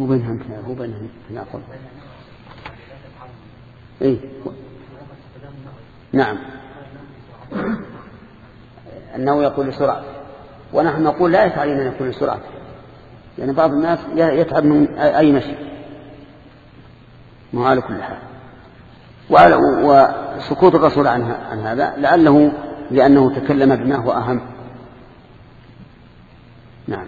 هو بينهم تناقض. إيه؟ نعم، أنه يقول لسرعة، ونحن نقول لا يفعل أن يقول لسرعة، يعني بعض الناس يتعب من أي مشي، ما على كل حال. وسكوت الرسول عن هذا لعله لأنه تكلم بما هو أهم. نعم.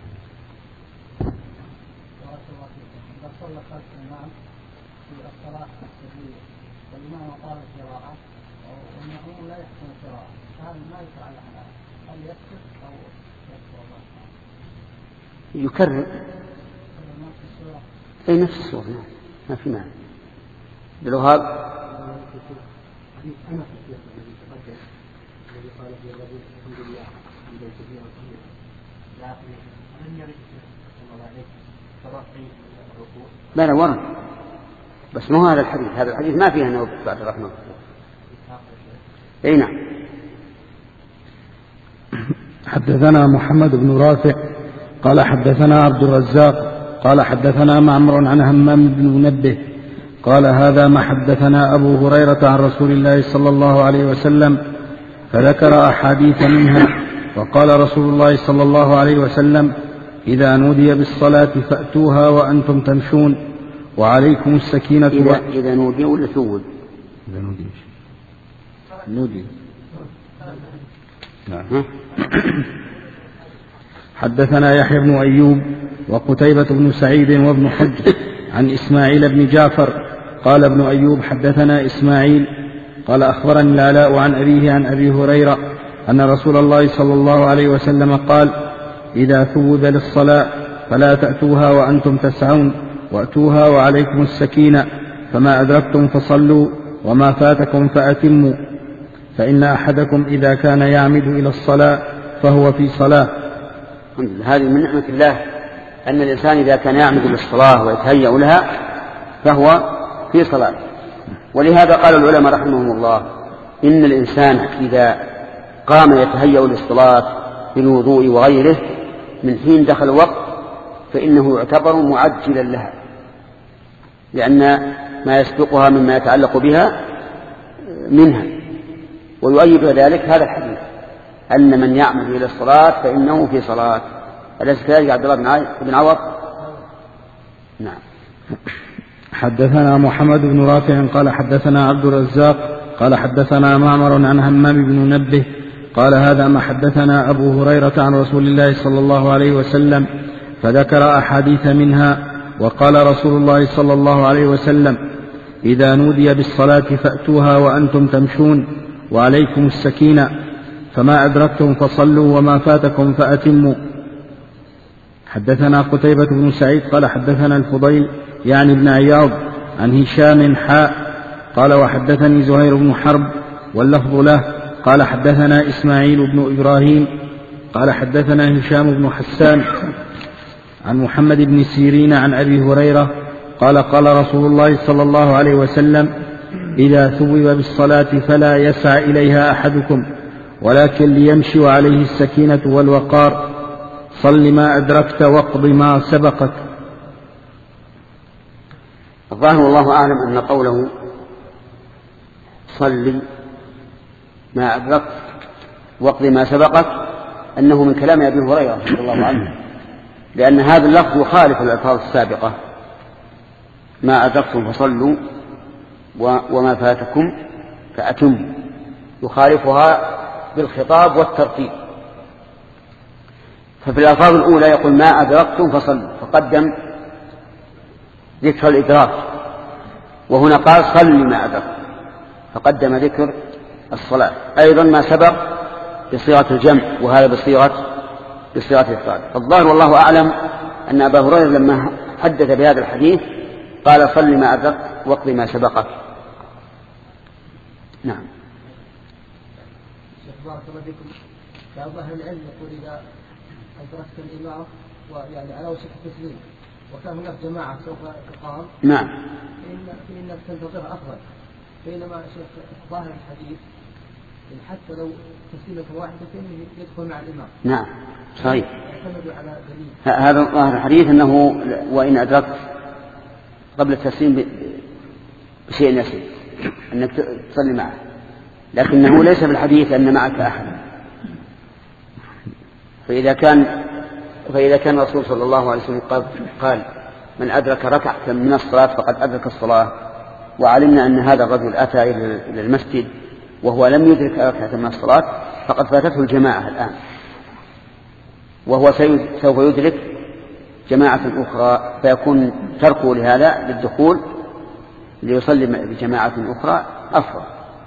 يكرر أي نفس الصورة، ما في معنى. بالوهاب لا ورد، بس مو هذا الحديث. هذا الحديث ما فيه أنه بعد الرحمة. أي نعم. حدثنا محمد بن رافع قال حدثنا عبد الرزاق قال حدثنا معمر عن همام بن منبه قال هذا ما حدثنا أبو هريرة عن رسول الله صلى الله عليه وسلم، فذكر أحاديث منها. وقال رسول الله صلى الله عليه وسلم: إذا نودي بالصلاة فأتوها وأنتم تمشون وعليكم السكينة. إذا نودي ولا ثول؟ إذا نودي. نعم. حدثنا يحيى بن أيوب وقتيبة بن سعيد وابن حجر عن إسماعيل بن جعفر قال ابن أيوب حدثنا إسماعيل قال أخبرني العلاء عن أبيه عن أبي هريرة أن رسول الله صلى الله عليه وسلم قال: إذا ثوب للصلاة فلا تأتوها وأنتم تسعون، وأتوها وعليكم السكينة، فما أدركتم فصلوا وما فاتكم فأتموا، فإن أحدكم إذا كان يعمد إلى الصلاة فهو في صلاة. هذه من نعمة الله أن الإنسان إذا كان يعمد للصلاة ويتهيأ لها فهو في صلاة. ولهذا قال العلماء رحمهم الله: إن الإنسان إذا قام يتهيأ للصلاة بالوضوء وغيره من حين دخل الوقت فإنه يعتبر معجلا لها، لأن ما يسبقها مما يتعلق بها منها. ويؤيد ذلك هذا الحديث أن من يعمد إلى الصلاة فإنه في صلاة. أليس كذلك عبد الله بن عوض؟ نعم. حدثنا محمد بن رافع قال حدثنا عبد الرزاق قال حدثنا معمر عن همام بن منبه قال هذا ما حدثنا أبو هريرة عن رسول الله صلى الله عليه وسلم، فذكر أحاديث منها. وقال رسول الله صلى الله عليه وسلم: إذا نودي بالصلاة فأتوها وأنتم تمشون وعليكم السكينة، فما أدركتم فصلوا وما فاتكم فأتموا. حدثنا قتيبة بن سعيد قال حدثنا الفضيل يعني ابن عياض عن هشام قال وحدثني زهير بن حرب واللفظ له قال حدثنا إسماعيل بن إبراهيم قال حدثنا هشام بن حسان عن محمد بن سيرين عن أبي هريرة قال قال رسول الله صلى الله عليه وسلم: إذا ثوب بالصلاة فلا يسعى إليها أحدكم ولكن ليمشي وعليه السكينة والوقار، صل ما أدركت واقض ما سبقك. الظاهر والله أعلم أن قوله صل ما أدركت واقض ما سبقك أنه من كلام أبي هريرة رضي الله عنه، لأن هذا اللفظ يخالف الألفاظ السابقة: ما أدركتم فصلوا وما فاتكم فأتموا، يخالفها بالخطاب والترتيب. ففي الألفاظ الأولى يقول ما أدركتم فصلوا، فقدم ذكر الإدراك، وهنا قال صل ما أدركت فقدم ذكر الصلاة. أيضا ما سبق بصيغة الجمع وهذا بصيغة الإفراد. الظاهر والله أعلم أن أبا هريرة لما حدث بهذا الحديث قال صل ما أدركت واقض ما سبقك. نعم. بارك الله فيكم. بعض أهل العلم يقول إذا أدركت الإمام ويعني على وشك التسليم وكان هناك جماعة سوف تقام، نعم، فإنك تنتظر أفضل، بينما شيخ ظاهر الحديث حتى لو تسليمة واحدة يدخل مع الإمام. نعم صحيح. يعتمد على دليل. هذا ظاهر الحديث أنه وإن أدركت قبل التسليم بشيء يسير أنك تصلي معه، لكنه ليس بالحديث أن معك أحد. فإذا كان الرسول صلى الله عليه وسلم قال من أدرك ركعة من الصلاة فقد أدرك الصلاة، وعلمنا أن هذا الرجل أتى إلى المسجد وهو لم يدرك ركعة من الصلاة فقد فاتته الجماعة الآن، وهو سوف يدرك جماعة أخرى، فيكون تركه لهذا للدخول ليصلي بجماعة أخرى أفضل.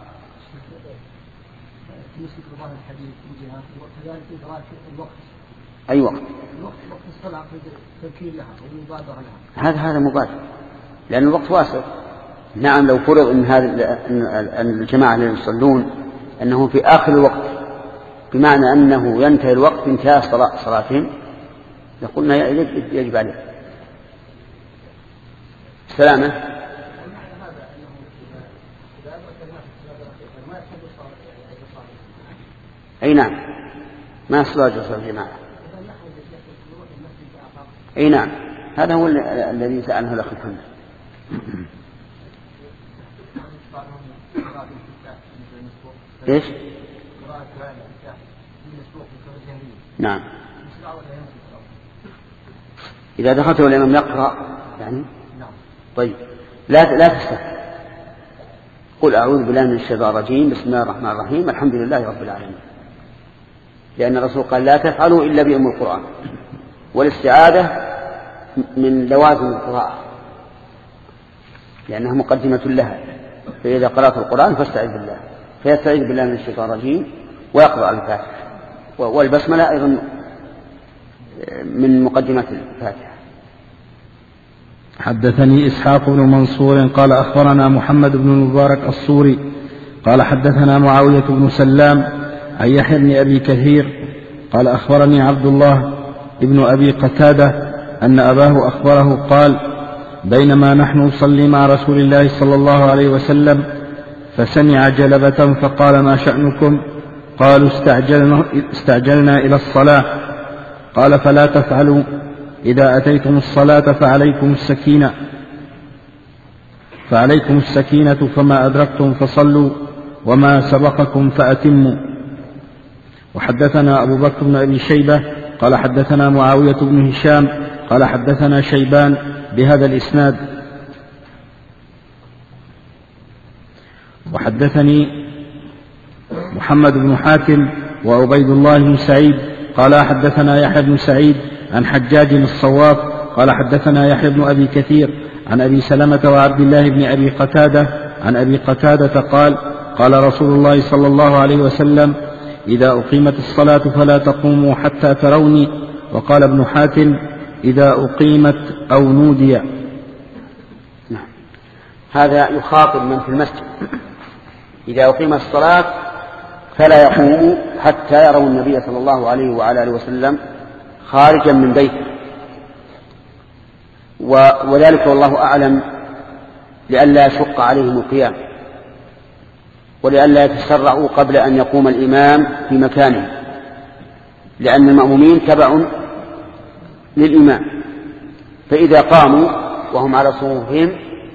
أي وقت؟ وقت الصلاة تذكير لها ومبادرة لها. هذا مبادر لأن الوقت واسع. نعم لو فرض أن الجماعة الذين يصلون أنه في آخر الوقت بمعنى أنه ينتهي الوقت انتهاء صلاتهم لقلنا يجب عليه سلامة. أي نعم ما صلاة الجماعة. أي نعم هذا هو الذي سأله الأخ محمد. إيش؟ نعم إذا دخلت والإمام يقرأ يعني طيب لا تستفل، قل أعوذ بالله من الشيطان الرجيم بسم الله الرحمن الرحيم الحمد لله رب العالمين، لأن الرسول قال لا تفعلوا إلا بأم القرآن، والاستعاذة من لوازم القراءة لأنها مقدمة لها، فإذا قرأت القرآن فاستعذ بالله، فيستعيذ بالله من الشيطان الرجيم ويقرأ الفاتحة، والبسملة أيضا من مقدمة الفاتحة. حدثني إسحاق بن منصور قال أخبرنا محمد بن المبارك الصوري قال حدثنا معاوية بن سلام عن يحيى بن أبي كثير قال أخبرني عبد الله ابن أبي قتادة أن أباه أخبره قال بينما نحن نصلي مع رسول الله صلى الله عليه وسلم فسمع جلبة فقال ما شأنكم؟ قالوا استعجلنا إلى الصلاة. قال فلا تفعلوا، إذا أتيتم الصلاة فعليكم السكينة فما أدركتم فصلوا وما سبقكم فأتموا. وحدثنا أبو بكر بن أبي شيبة قال حدثنا معاوية بن هشام قال حدثنا شيبان بهذا الإسناد. وحدثني محمد بن حاتم وعبيد الله بن سعيد قال حدثنا يحيى بن سعيد عن حجاج الصواب قال حدثنا يحيى بن أبي كثير عن أبي سلمة وعبد الله بن أبي قتادة عن أبي قتادة قال قال رسول الله صلى الله عليه وسلم إذا أقيمت الصلاة فلا تقوموا حتى تروني. وقال ابن حاتم إذا أقيمت أو نودي. هذا يخاطب من في المسجد إذا أقيمت الصلاة فلا يقوموا حتى يروا النبي صلى الله عليه وعلى آله وسلم خارجا من بيته، وذلك والله أعلم لئلا يشق عليهم القيام ولئلا يتسرعوا قبل أن يقوم الإمام في مكانه، لأن المأمومين تبع للإمام، فإذا قاموا وهم على صفوفهم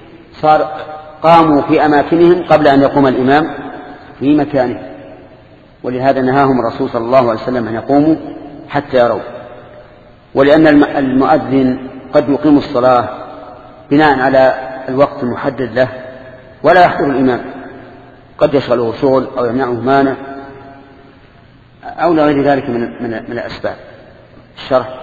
قاموا في أماكنهم قبل أن يقوم الإمام في مكانه، ولهذا نهاهم الرسول صلى الله عليه وسلم أن يقوموا حتى يروا. ولأن المؤذن قد يقيم الصلاة بناء على الوقت المحدد له ولا يحضر الإمام، قد يشغله شغل أو يمنعه مانع أو لغير ذلك من الأسباب. الشرح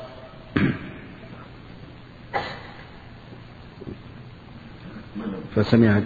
فسمع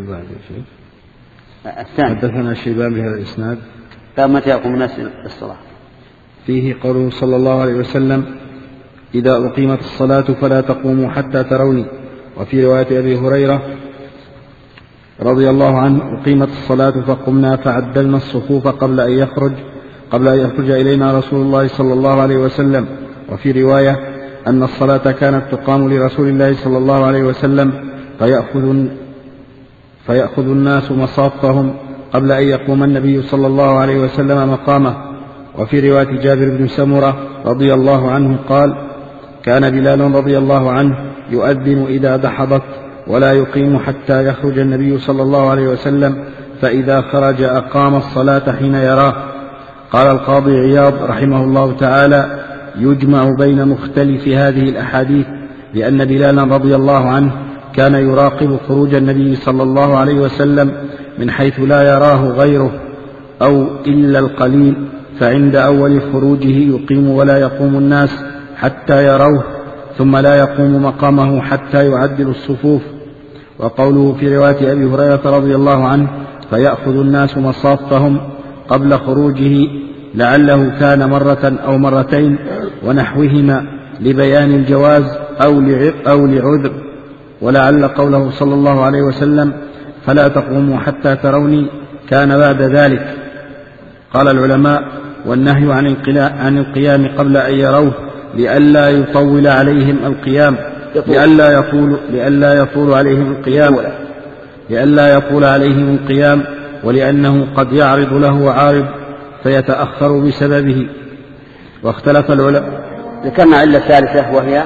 الثاني حدثنا شيبان بهذا الإسناد. متى يقوم الناس للصلاة؟ فيه قوله صلى الله عليه وسلم إذا أقيمت الصلاة فلا تقوموا حتى تروني. وفي رواية أبي هريرة رضي الله عنه أقيمت الصلاة فقمنا فعدلنا الصفوف قبل أن يخرج إلينا رسول الله صلى الله عليه وسلم. وفي رواية أن الصلاة كانت تقام لرسول الله صلى الله عليه وسلم فيأخذ الناس مصافهم قبل أن يقوم النبي صلى الله عليه وسلم مقامه. وفي رواية جابر بن سمرة رضي الله عنه قال: كان بلال رضي الله عنه يؤذن إذا دحضت ولا يقيم حتى يخرج النبي صلى الله عليه وسلم، فإذا خرج أقام الصلاة حين يراه. قال القاضي عياض رحمه الله تعالى: يجمع بين مختلف هذه الأحاديث، لأن بلالا رضي الله عنه كان يراقب خروج النبي صلى الله عليه وسلم من حيث لا يراه غيره أو إلا القليل، فعند أول خروجه يقيم ولا يقوم الناس حتى يروه، ثم لا يقوم مقامه حتى يعدل الصفوف. وقوله في رواية أبي هريرة رضي الله عنه: فيأخذ الناس مصافهم قبل خروجه، لعله كان مرة أو مرتين ونحوهما لبيان الجواز أو لعذر، ولعل قوله صلى الله عليه وسلم: فلا تقوموا حتى تروني كان بعد ذلك. قال العلماء: والنهي عن القيام قبل أن يروه لئلا يطول عليهم القيام، لئلا يطول عليهم القيام، ولأنه قد يعرض له عارض فيتأخر بسببه. واختلف العلماء. ذكرنا علة ثالثة وهي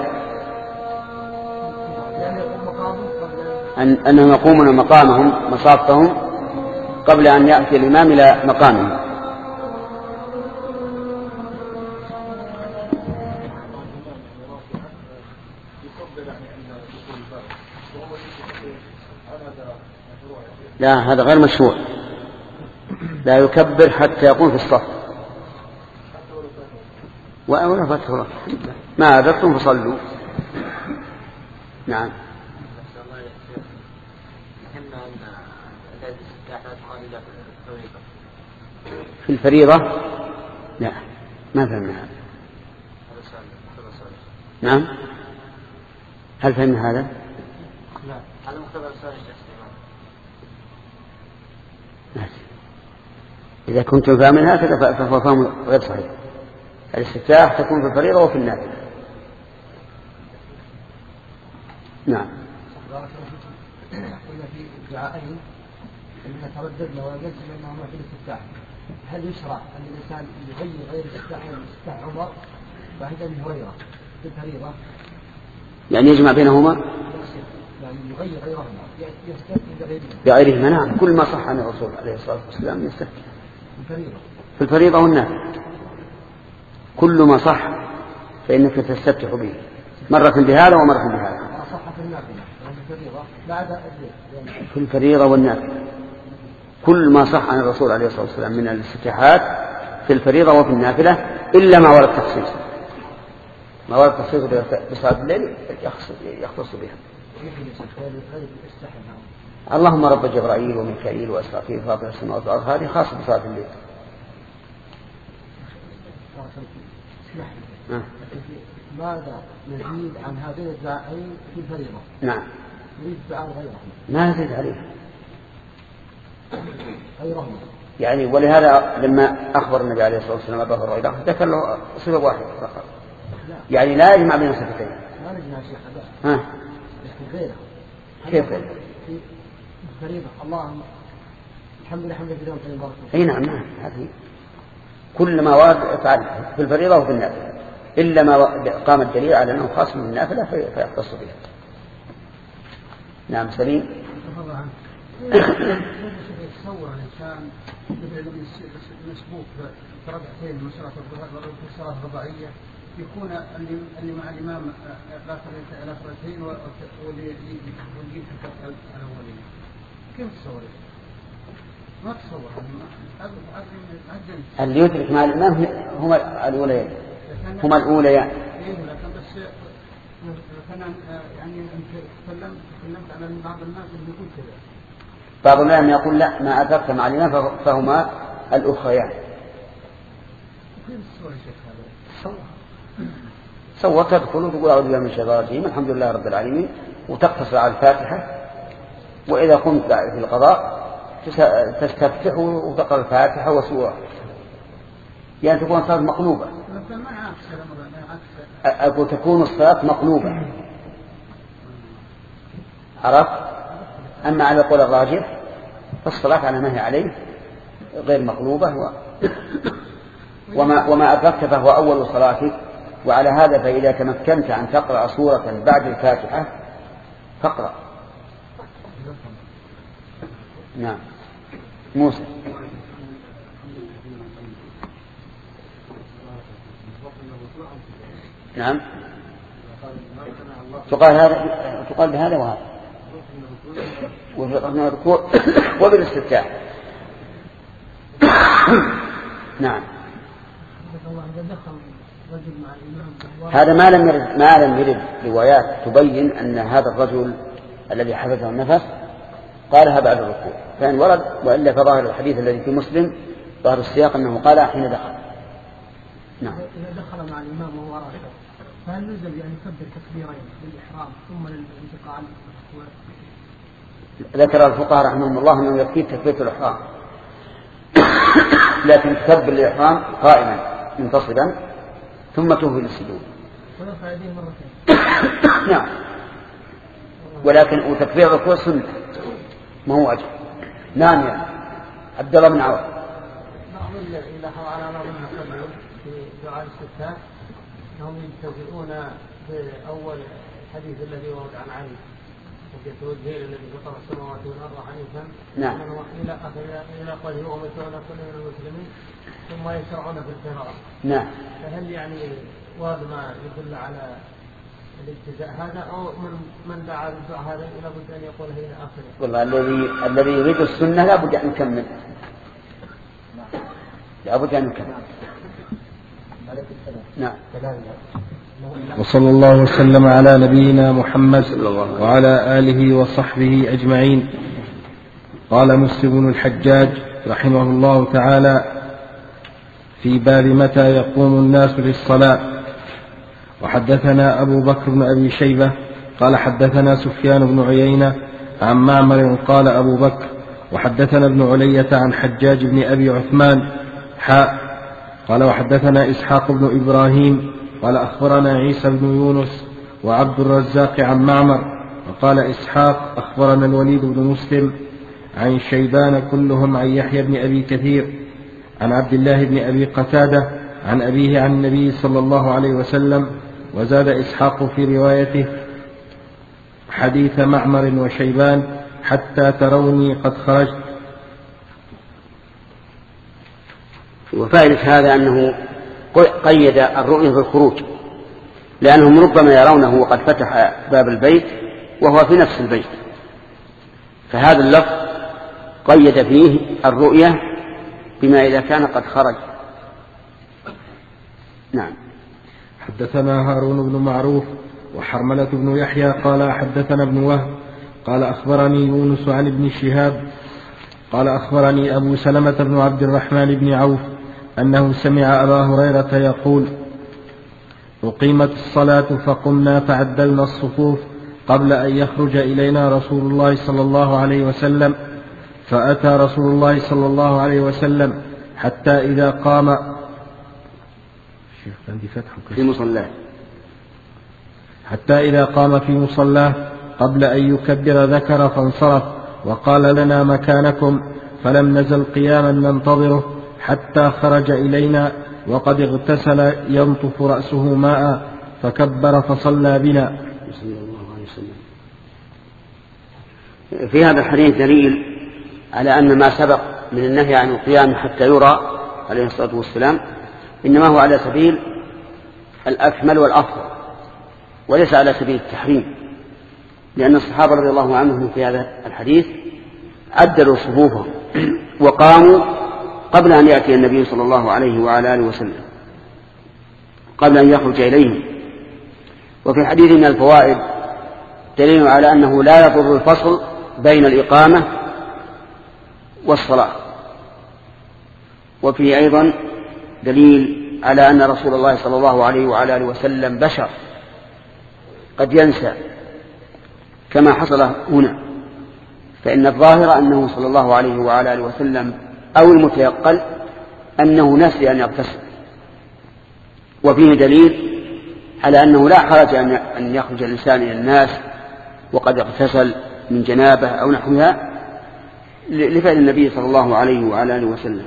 أنهم يقومون مقامهم مصافهم قبل أن يأتي الإمام إلى مقامه. لا، هذا غير مشروع، لا يكبر حتى يكون في الصف ولا فتح ما أدركتم فصلوا. نعم. في الفريضة لا، ما فهمنا هذا. نعم، هل فهمنا هذا؟ لا، هذا مختبر السؤال. إذا كنتم فاهمين هكذا فهو فهم غير صحيح. الاستفتاح تكون في الفريضة وفي النافلة. نعم. قلنا في الدعائين أننا ترددنا ويجب أنهما في الاستفتاح. هل يشرع أن الإنسان يغير غير الاستفتاح عمر وعند أبي هريرة في الفريضة؟ يعني يجمع بينهما؟ يعني يغير غيرهما يستفتح بغيرهما. نعم، كل ما صح عن الرسول عليه الصلاة والسلام يستفتح في الفريضة والنافلة. كل ما صح فإنك تستفتح به، مرة بهذا ومرة بهذا. صح في النافلة في الفريضة والنافلة كل ما صح عن الرسول عليه الصلاة والسلام من الاستفتاحات في الفريضة وفي النافلة، إلا ما ورد تخصيص. ما ورد تخصيص بصلاة الليل يختص بها. اللهم رب جبرائيل وميكائيل وإسرافيل فاطر السماوات والأرض، هذه خاصة بصلاة الليل. ماذا نزيد عن هذين الدعائين في الفريضة؟ نعم، نريد دعاء غيرهم. ما نزيد عليه يعني. ولهذا لما أخبر النبي عليه الصلاة والسلام أبا هريرة ذكر له صفة واحدة فقط، يعني لا يجمع بين صفتين. لا نجمع شيخ هذا غيره. كيف غيره؟ في الفريضة اللهم الحمد لله حمدا كثيرا طيبا بارك فيه. نعم، هذه كل ما ورد فعل في الفريضة وفي النافلة، إلا ما قام الدليل على أنه خاص من النافلة فيختص بها. نعم. سليم. يتصور الإنسان مسبوق بركعتين من صلاة الظهر وفي الصلاة الرباعية يكون اللي مع الإمام الآخرتين واللي يجيب الأولين. كيف تصور؟ ما تصور. اللي يدرك مع الإمام هما الأوليان. هما الأوليان. لكن بس يعني تكلمت على بعض الناس اللي يقول كذا. بعض الناس يقول لا، ما أدركت مع الإمام فهما الأخريان. كيف تصور الشيخ هذا؟ صور تدخل وتقول أعوذ بالله من الشيطان الرجيم الحمد لله رب العالمين وتقتصر على الفاتحة، وإذا قمت في القضاء تستفتح وتقرأ الفاتحة وسورة، يعني تكون الصلاة مقلوبة. أقول تكون الصلاة مقلوبة. عرفت؟ أما على قول الراجح فالصلاة على ما هي عليه غير مقلوبة وما أدركت فهو أول صلاتك. وعلى هذا فإذا تمكنت أن تقرأ سورة بعد الفاتحة فاقرأ. نعم. موسى. نعم. تقال بهذا وهذا وفي الركوع وبالاستفتاح. نعم. هذا ما لم يرد روايات تبين أن هذا الرجل الذي حفظه النفس قالها بعد الركوع، فإن ورد وإلا فظاهر الحديث الذي في مسلم ظاهر السياق أنه قال حين دخل. نعم. إذا دخل مع الإمام وهو راكع فهل يلزم أن يكبر تكبيرين للإحرام ثم للانتقال؟ ذكر الفقهاء رحمهم الله أنه يكفي تكبيرة الإحرام، لكن تكبر الإحرام قائما منتصبا ثم تهوي للسجود. ويرفع يديه مرتين. نعم. ولكن تكبير الركوع سنة ما هو واجب. نعم يا عبد الله بن عوف. بعض الذين لاحظوا على بعض المصلين في دعاء الاستفتاح انهم ينتفعون باول الحديث الذي ورد عن علي ويتوجه الذي فطر السماوات والارض حنيفا. نعم. الى قوله ومتعون كل من المسلمين ثم يشرعون في القراءة. نعم. فهل يعني ورد ما يدل على الابتداء هذا أو من دعا بالدعاء هذا لابد أن يقول إلى آخره؟ والله الذي يريد السنة لابد أن يكمل. لابد أن يكمل. نعم. وصلى الله وسلم على نبينا محمد وعلى آله وصحبه أجمعين. قال مسلم بن الحجاج رحمه الله تعالى في باب متى يقوم الناس للصلاة. وحدثنا أبو بكر بن أبي شيبة قال حدثنا سفيان بن عيينة عن معمر قال أبو بكر وحدثنا ابن علية عن حجاج بن أبي عثمان قال وحدثنا إسحاق بن إبراهيم قال أخبرنا عيسى بن يونس وعبد الرزاق عن معمر وقال إسحاق أخبرنا الوليد بن مسلم عن شيبان كلهم عن يحيى بن أبي كثير عن عبد الله بن أبي قتادة عن أبيه عن النبي صلى الله عليه وسلم. وزاد إسحاق في روايته حديث معمر وشيبان حتى تروني قد خرجت. وفائدة هذا أنه قيد الرؤية بالخروج، لأنهم ربما يرونه وقد فتح باب البيت وهو في نفس البيت، فهذا اللفظ قيد فيه الرؤية بما إذا كان قد خرج. نعم. حدثنا هارون بن معروف وحرملة بن يحيى قال حدثنا ابن وهب قال أخبرني يونس عن ابن شهاب قال أخبرني أبو سلمة بن عبد الرحمن بن عوف أنه سمع أبا هريرة يقول أقيمت الصلاة فقمنا فعدلنا الصفوف قبل أن يخرج إلينا رسول الله صلى الله عليه وسلم، فأتى رسول الله صلى الله عليه وسلم حتى إذا قام في مصلاه قبل أن يكبر ذكر فانصرف وقال لنا مكانكم، فلم نزل قياما ننتظره حتى خرج إلينا وقد اغتسل ينطف رأسه ماء فكبر فصلى بنا. في هذا الحديث دليل على أن ما سبق من النهي عن القيام حتى يرى عليه الصلاة والسلام إنما هو على سبيل الأكمل والأفضل وليس على سبيل التحريم، لأن الصحابة رضي الله عنهم في هذا الحديث عدلوا صفوفهم وقاموا قبل أن يأتي النبي صلى الله عليه وعلى آله وسلم، قبل أن يخرج إليهم. وفي الحديث من الفوائد دليل على أنه لا يضر الفصل بين الإقامة والصلاة. وفيه أيضا دليل على أن رسول الله صلى الله عليه وعلى آله وسلم بشر قد ينسى كما حصل هنا، فإن الظاهر أنه صلى الله عليه وعلى آله وسلم أو المتيقن أنه نسي أن يغتسل. وفيه دليل على أنه لا حرج أن يخرج الإنسان إلى الناس وقد اغتسل من جنابه أو نحوها لفعل النبي صلى الله عليه وعلى آله وسلم.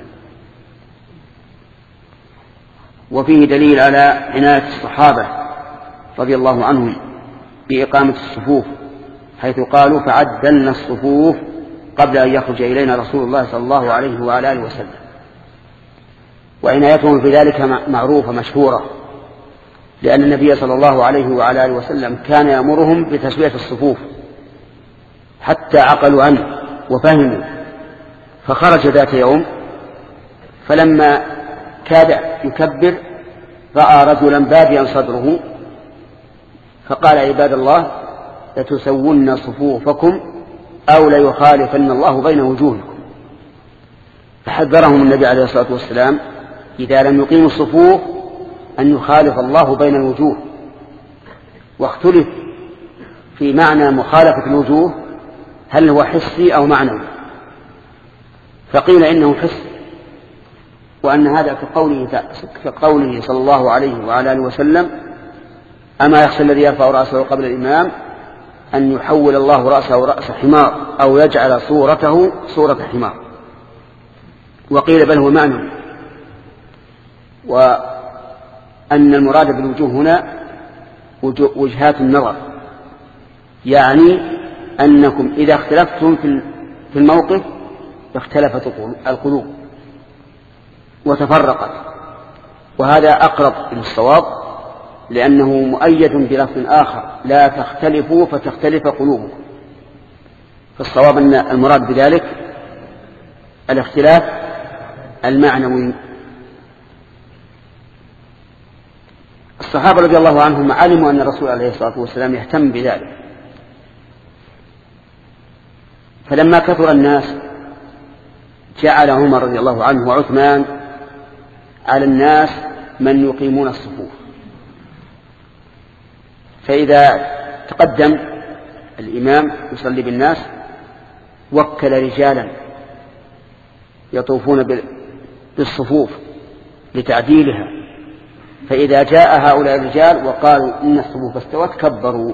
وفيه دليل على عناية الصحابة رضي الله عنهم بإقامة الصفوف، حيث قالوا فعدلنا الصفوف قبل أن يخرج إلينا رسول الله صلى الله عليه وعلى آله وسلم. وعنايتهم في ذلك معروفة مشهورة، لأن النبي صلى الله عليه وعلى آله وسلم كان يأمرهم بتسوية الصفوف حتى عقلوا عنه وفهموا. فخرج ذات يوم فلما كاد يكبر رأى رجلا باديا صدره فقال عباد الله لتسون صفوفكم أو ليخالفن الله بين وجوهكم. فحذرهم النبي عليه الصلاة والسلام إذا لم يقيموا الصفوف أن يخالف الله بين الوجوه. واختلف في معنى مخالفة الوجوه هل هو حسي أو معنوي، فقيل إنه حسي، وأن هذا كقوله صلى الله عليه وعلى آله وسلم أما يخشى الذي يرفع رأسه قبل الإمام أن يحول الله رأسه رأس حمار أو يجعل صورته صورة حمار. وقيل بل هو معنوي، وأن المراد بالوجوه هنا وجهات النظر، يعني أنكم إذا اختلفتم في الموقف اختلفت القلوب وتفرقت، وهذا أقرب للصواب لأنه مؤيد بلفظ آخر لا تختلفوا فتختلف قلوبكم. فالصواب أن المراد بذلك الاختلاف المعنوي. الصحابة رضي الله عنهم علموا أن الرسول عليه الصلاة والسلام يهتم بذلك، فلما كثر الناس جعل عمر رضي الله عنه وعثمان على الناس من يقيمون الصفوف. فإذا تقدم الإمام يصلي بالناس وكل رجالا يطوفون بالصفوف لتعديلها، فإذا جاء هؤلاء الرجال وقالوا إن الصفوف استوت كبروا.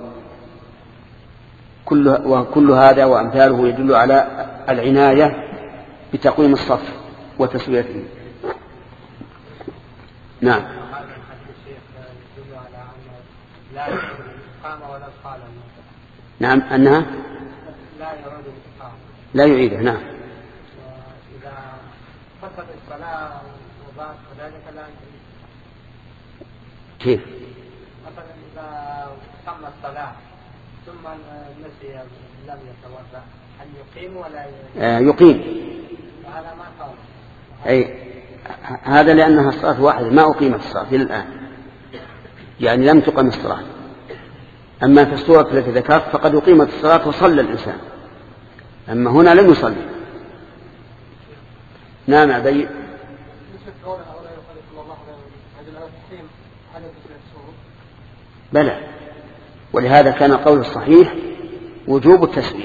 وكل هذا وأمثاله يدل على العناية بتقويم الصف وتسويته. نعم. نعم أنها لا يعيده. نعم. إذا فسد الصلاة وبعد ذلك لا يعيد. كيف؟ مثلا إذا تم الصلاة ثم نسي لم يتوضأ هل يقيم ولا يقيم؟ هذا ما قال. أي هذا لأنها الصلاة واحدة ما أقيمت الصلاة إلى الآن، يعني لم تقم الصلاة. أما في الصورة التي ذكرت فقد أقيمت الصلاة وصلى الإنسان، أما هنا لم يصلي. نعم أبي. بلى، ولهذا كان قول الصحيح وجوب التسوية.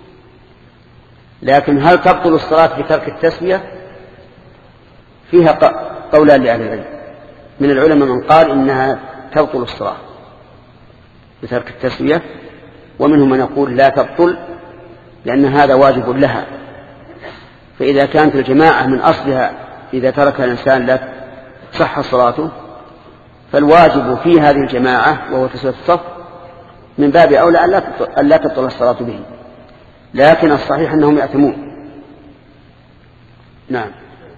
لكن هل تبطل الصلاة بترك التسوية؟ فيها قولان لأهل العلم. من العلماء من قال إنها تبطل الصلاة بترك التسوية، ومنهم من يقول لا تبطل لأن هذا واجب لها. فإذا كانت الجماعة من أصلها إذا ترك الإنسان لا صح صلاته، فالواجب في هذه الجماعة وهو تسوية الصف من باب أولى أن لا تبطل الصلاة به، لكن الصحيح أنهم يأثمون. نعم.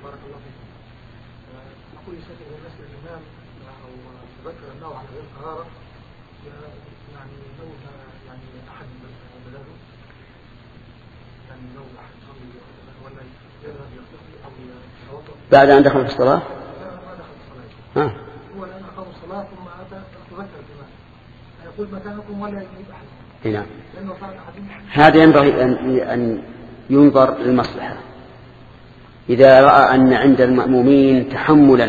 بعد أن دخل في الصلاة هو الآن أقام الصلاة ثم أتى تذكر الإمام يقول مكانكم ولا يجيب أحد. نعم. هذا ينبغي أن ينظر للمصلحة. إذا رأى أن عند المأمومين تحملا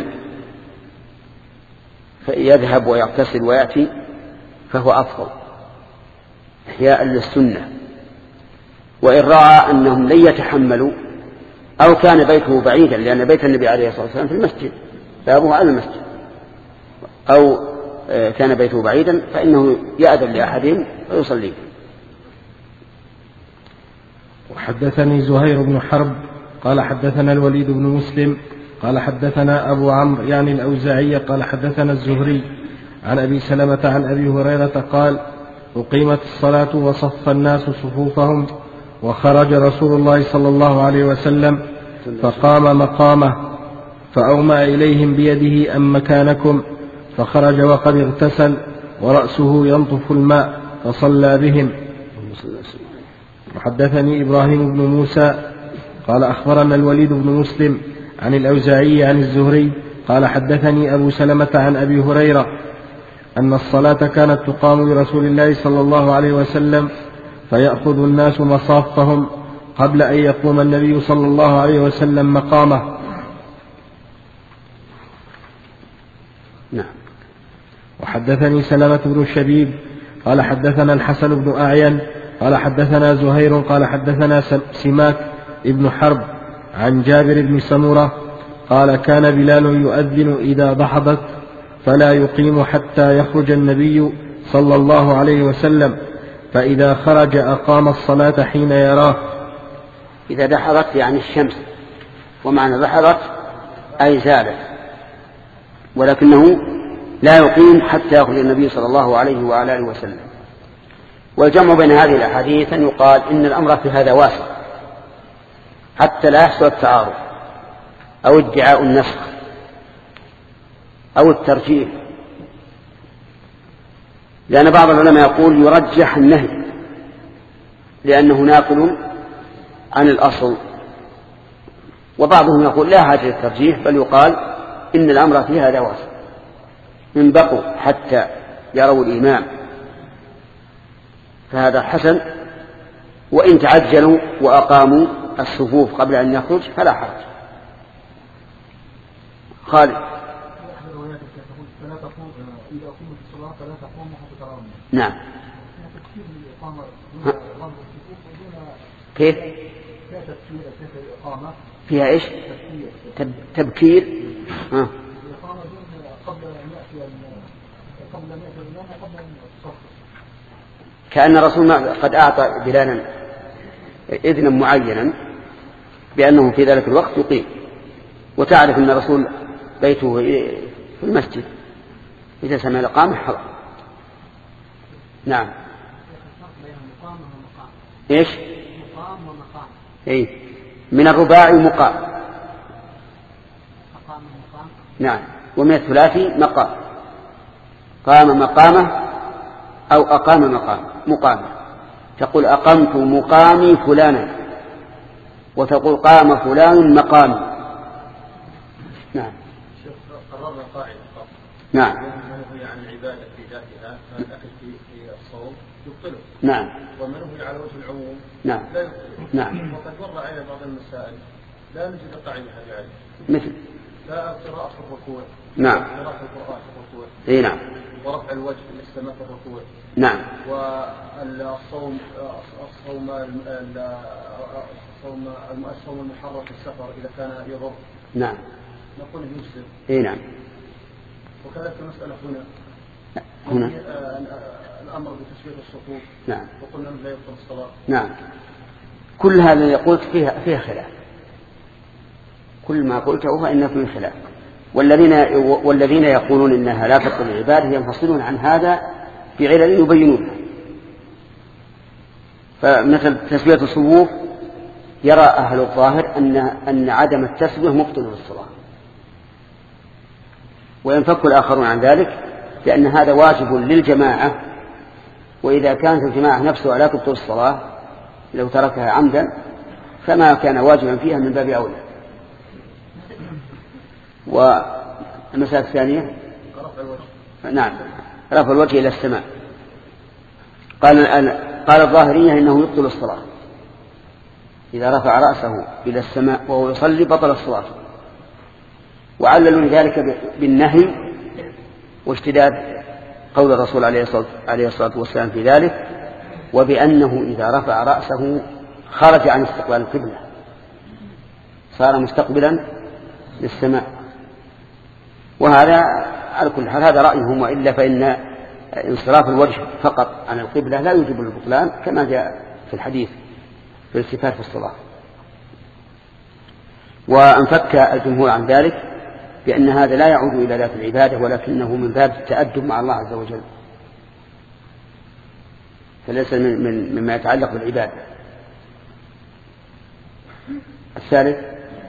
فيذهب ويغتسل ويأتي فهو أفضل إحياء للسنة. وإن رأى أنهم لن يتحملوا أو كان بيته بعيدا، لأن بيت النبي عليه الصلاة والسلام في المسجد بابه على المسجد، أو كان بيته بعيدا فإنه يأذن لأحدهم ويصلي. حدثني زهير بن حرب قال حدثنا الوليد بن مسلم قال حدثنا أبو عمرو يعني الأوزاعي قال حدثنا الزهري عن أبي سلمة عن أبي هريرة قال أقيمت الصلاة وصف الناس صفوفهم وخرج رسول الله صلى الله عليه وسلم فقام مقامه فأومأ إليهم بيده أم مكانكم، فخرج وقد اغتسل ورأسه ينطف الماء فصلى بهم. وحدثني إبراهيم بن موسى قال أخبرنا الوليد بن مسلم عن الأوزاعي عن الزهري قال حدثني أبو سلمة عن أبي هريرة أن الصلاة كانت تقام برسول الله صلى الله عليه وسلم فيأخذ الناس مصافهم قبل أن يقوم النبي صلى الله عليه وسلم مقامه. نعم. وحدثني سلمة بن الشبيب قال حدثنا الحسن بن أعين قال حدثنا زهير قال حدثنا سماك ابن حرب عن جابر بن سمرة قال كان بلال يؤذن إذا دحضت فلا يقيم حتى يخرج النبي صلى الله عليه وسلم، فإذا خرج أقام الصلاة حين يراه. إذا دحضت يعني الشمس، ومعنى دحضت أي زالت، ولكنه لا يقيم حتى يخرج النبي صلى الله عليه وعلى آله وسلم. والجمع بين هذه الأحاديث أن يقال إن الأمر في هذا واسع حتى لا يحصل التعارض أو ادعاء النسخ أو الترجيح، لأن بعض العلماء يقول يرجح النهي لأنه ناقل عن الأصل، وبعضهم يقول لا حاجة للترجيح بل يقال إن الأمر في هذا واسع، إن بقوا حتى يروا الإمام فهذا حسن، وإن تعجلوا وأقاموا الصفوف قبل أن يخرج فلا حرج. خالد. نعم. كيف؟ فيها إيش؟ تبكير. كأن الرسول قد أعطى بلالا إذنا معينا بأنه في ذلك الوقت يقيم، وتعرف أن الرسول بيته في المسجد إذا سمع الإقامة حضر. نعم. إيش؟ مقام ومقام. إيه؟ من الرباعي مقام. نعم. ومن الثلاثي مقام. قام مقامه أو أقام مقامه. تقول أقمت مقامي فلانا، وتقول قام فلان مقامي. نعم. قررنا قاعدة. نعم. منهي عن العبادة في ذاتها، فالأكل في الصوم يبطله. نعم. ومنهي على وجه العموم. نعم. لا يبطله. نعم. وقد مر علينا بعض المسائل لا نجد قاعدة هذه عليه. مثل. لا قراءة الركوع. نعم. قراءة القرآن في الركوع. إيه نعم. ورفع الوجه إلى السماء في الركوع. نعم. والصوم المحرم في السفر إذا كان يضر. نعم. نقول يجزم. إيه نعم. وكذلك المسألة هنا الأمر بتسوية الصفوف. نعم. وقلنا لا يبطل الصلاة. نعم. كل هذا اللي قلت فيها خلاف، كل ما قلته فإنه فيه خلاف، والذين يقولون إنها لا تبطل العبادة ينفصلون عن هذا بعلل يبينونها. فمثل تسوية الصفوف يرى أهل الظاهر أن عدم التسوية مبطل للصلاة، وينفك الآخرون عن ذلك لأن هذا واجب للجماعة، وإذا كانت الجماعة نفسها لا تبطل الصلاة لو تركها عمدا فما كان واجبا فيها من باب أولى. والمسألة الثانية رفع الوجه. نعم، رفع الوجه إلى السماء. قال الظاهرية إنه يبطل الصلاة إذا رفع رأسه إلى السماء وهو يصلي بطل الصلاة، وعللوا لذلك بالنهي واشتداد قول الرسول عليه الصلاة والسلام في ذلك، وبأنه إذا رفع رأسه خرج عن استقبال القبلة، صار مستقبلا للسماء. وهذا على كل حال هذا رأيهم، وإلا فإن انصراف الوجه فقط عن القبلة لا يوجب البطلان كما جاء في الحديث بالالتفات في الصلاة. وانفك الجمهور عن ذلك بأن هذا لا يعود إلى ذات العبادة ولكنه من باب التأدب مع الله عز وجل، فليس مما يتعلق بالعبادة. الثالث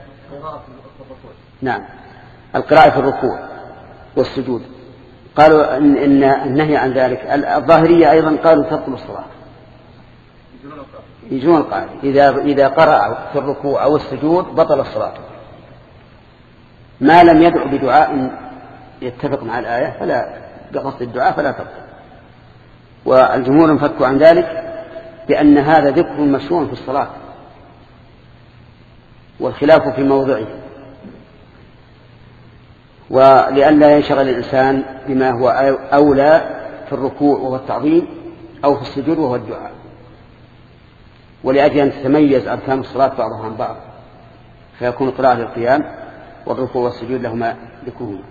نعم القراءة في الركوع والسجود. قالوا إن النهي عن ذلك الظاهرية أيضا قالوا تبطل الصلاة، يجون القاعدة إذا قرأ في الركوع أو السجود بطل الصلاة ما لم يدعو بدعاء يتفق مع الآية فلا بقصد الدعاء فلا تبطل. والجمهور انفكوا عن ذلك بأن هذا ذكر مشروع في الصلاة والخلاف في موضعه، ولئلا ينشغل الإنسان بما هو أولى في الركوع وهو التعظيم أو في السجود وهو الدعاء، ولأجل أن تتميز أركان الصلاة بعضها عن بعض فيكون القراءة للقيام والركوع والسجود لهما ذكرهما.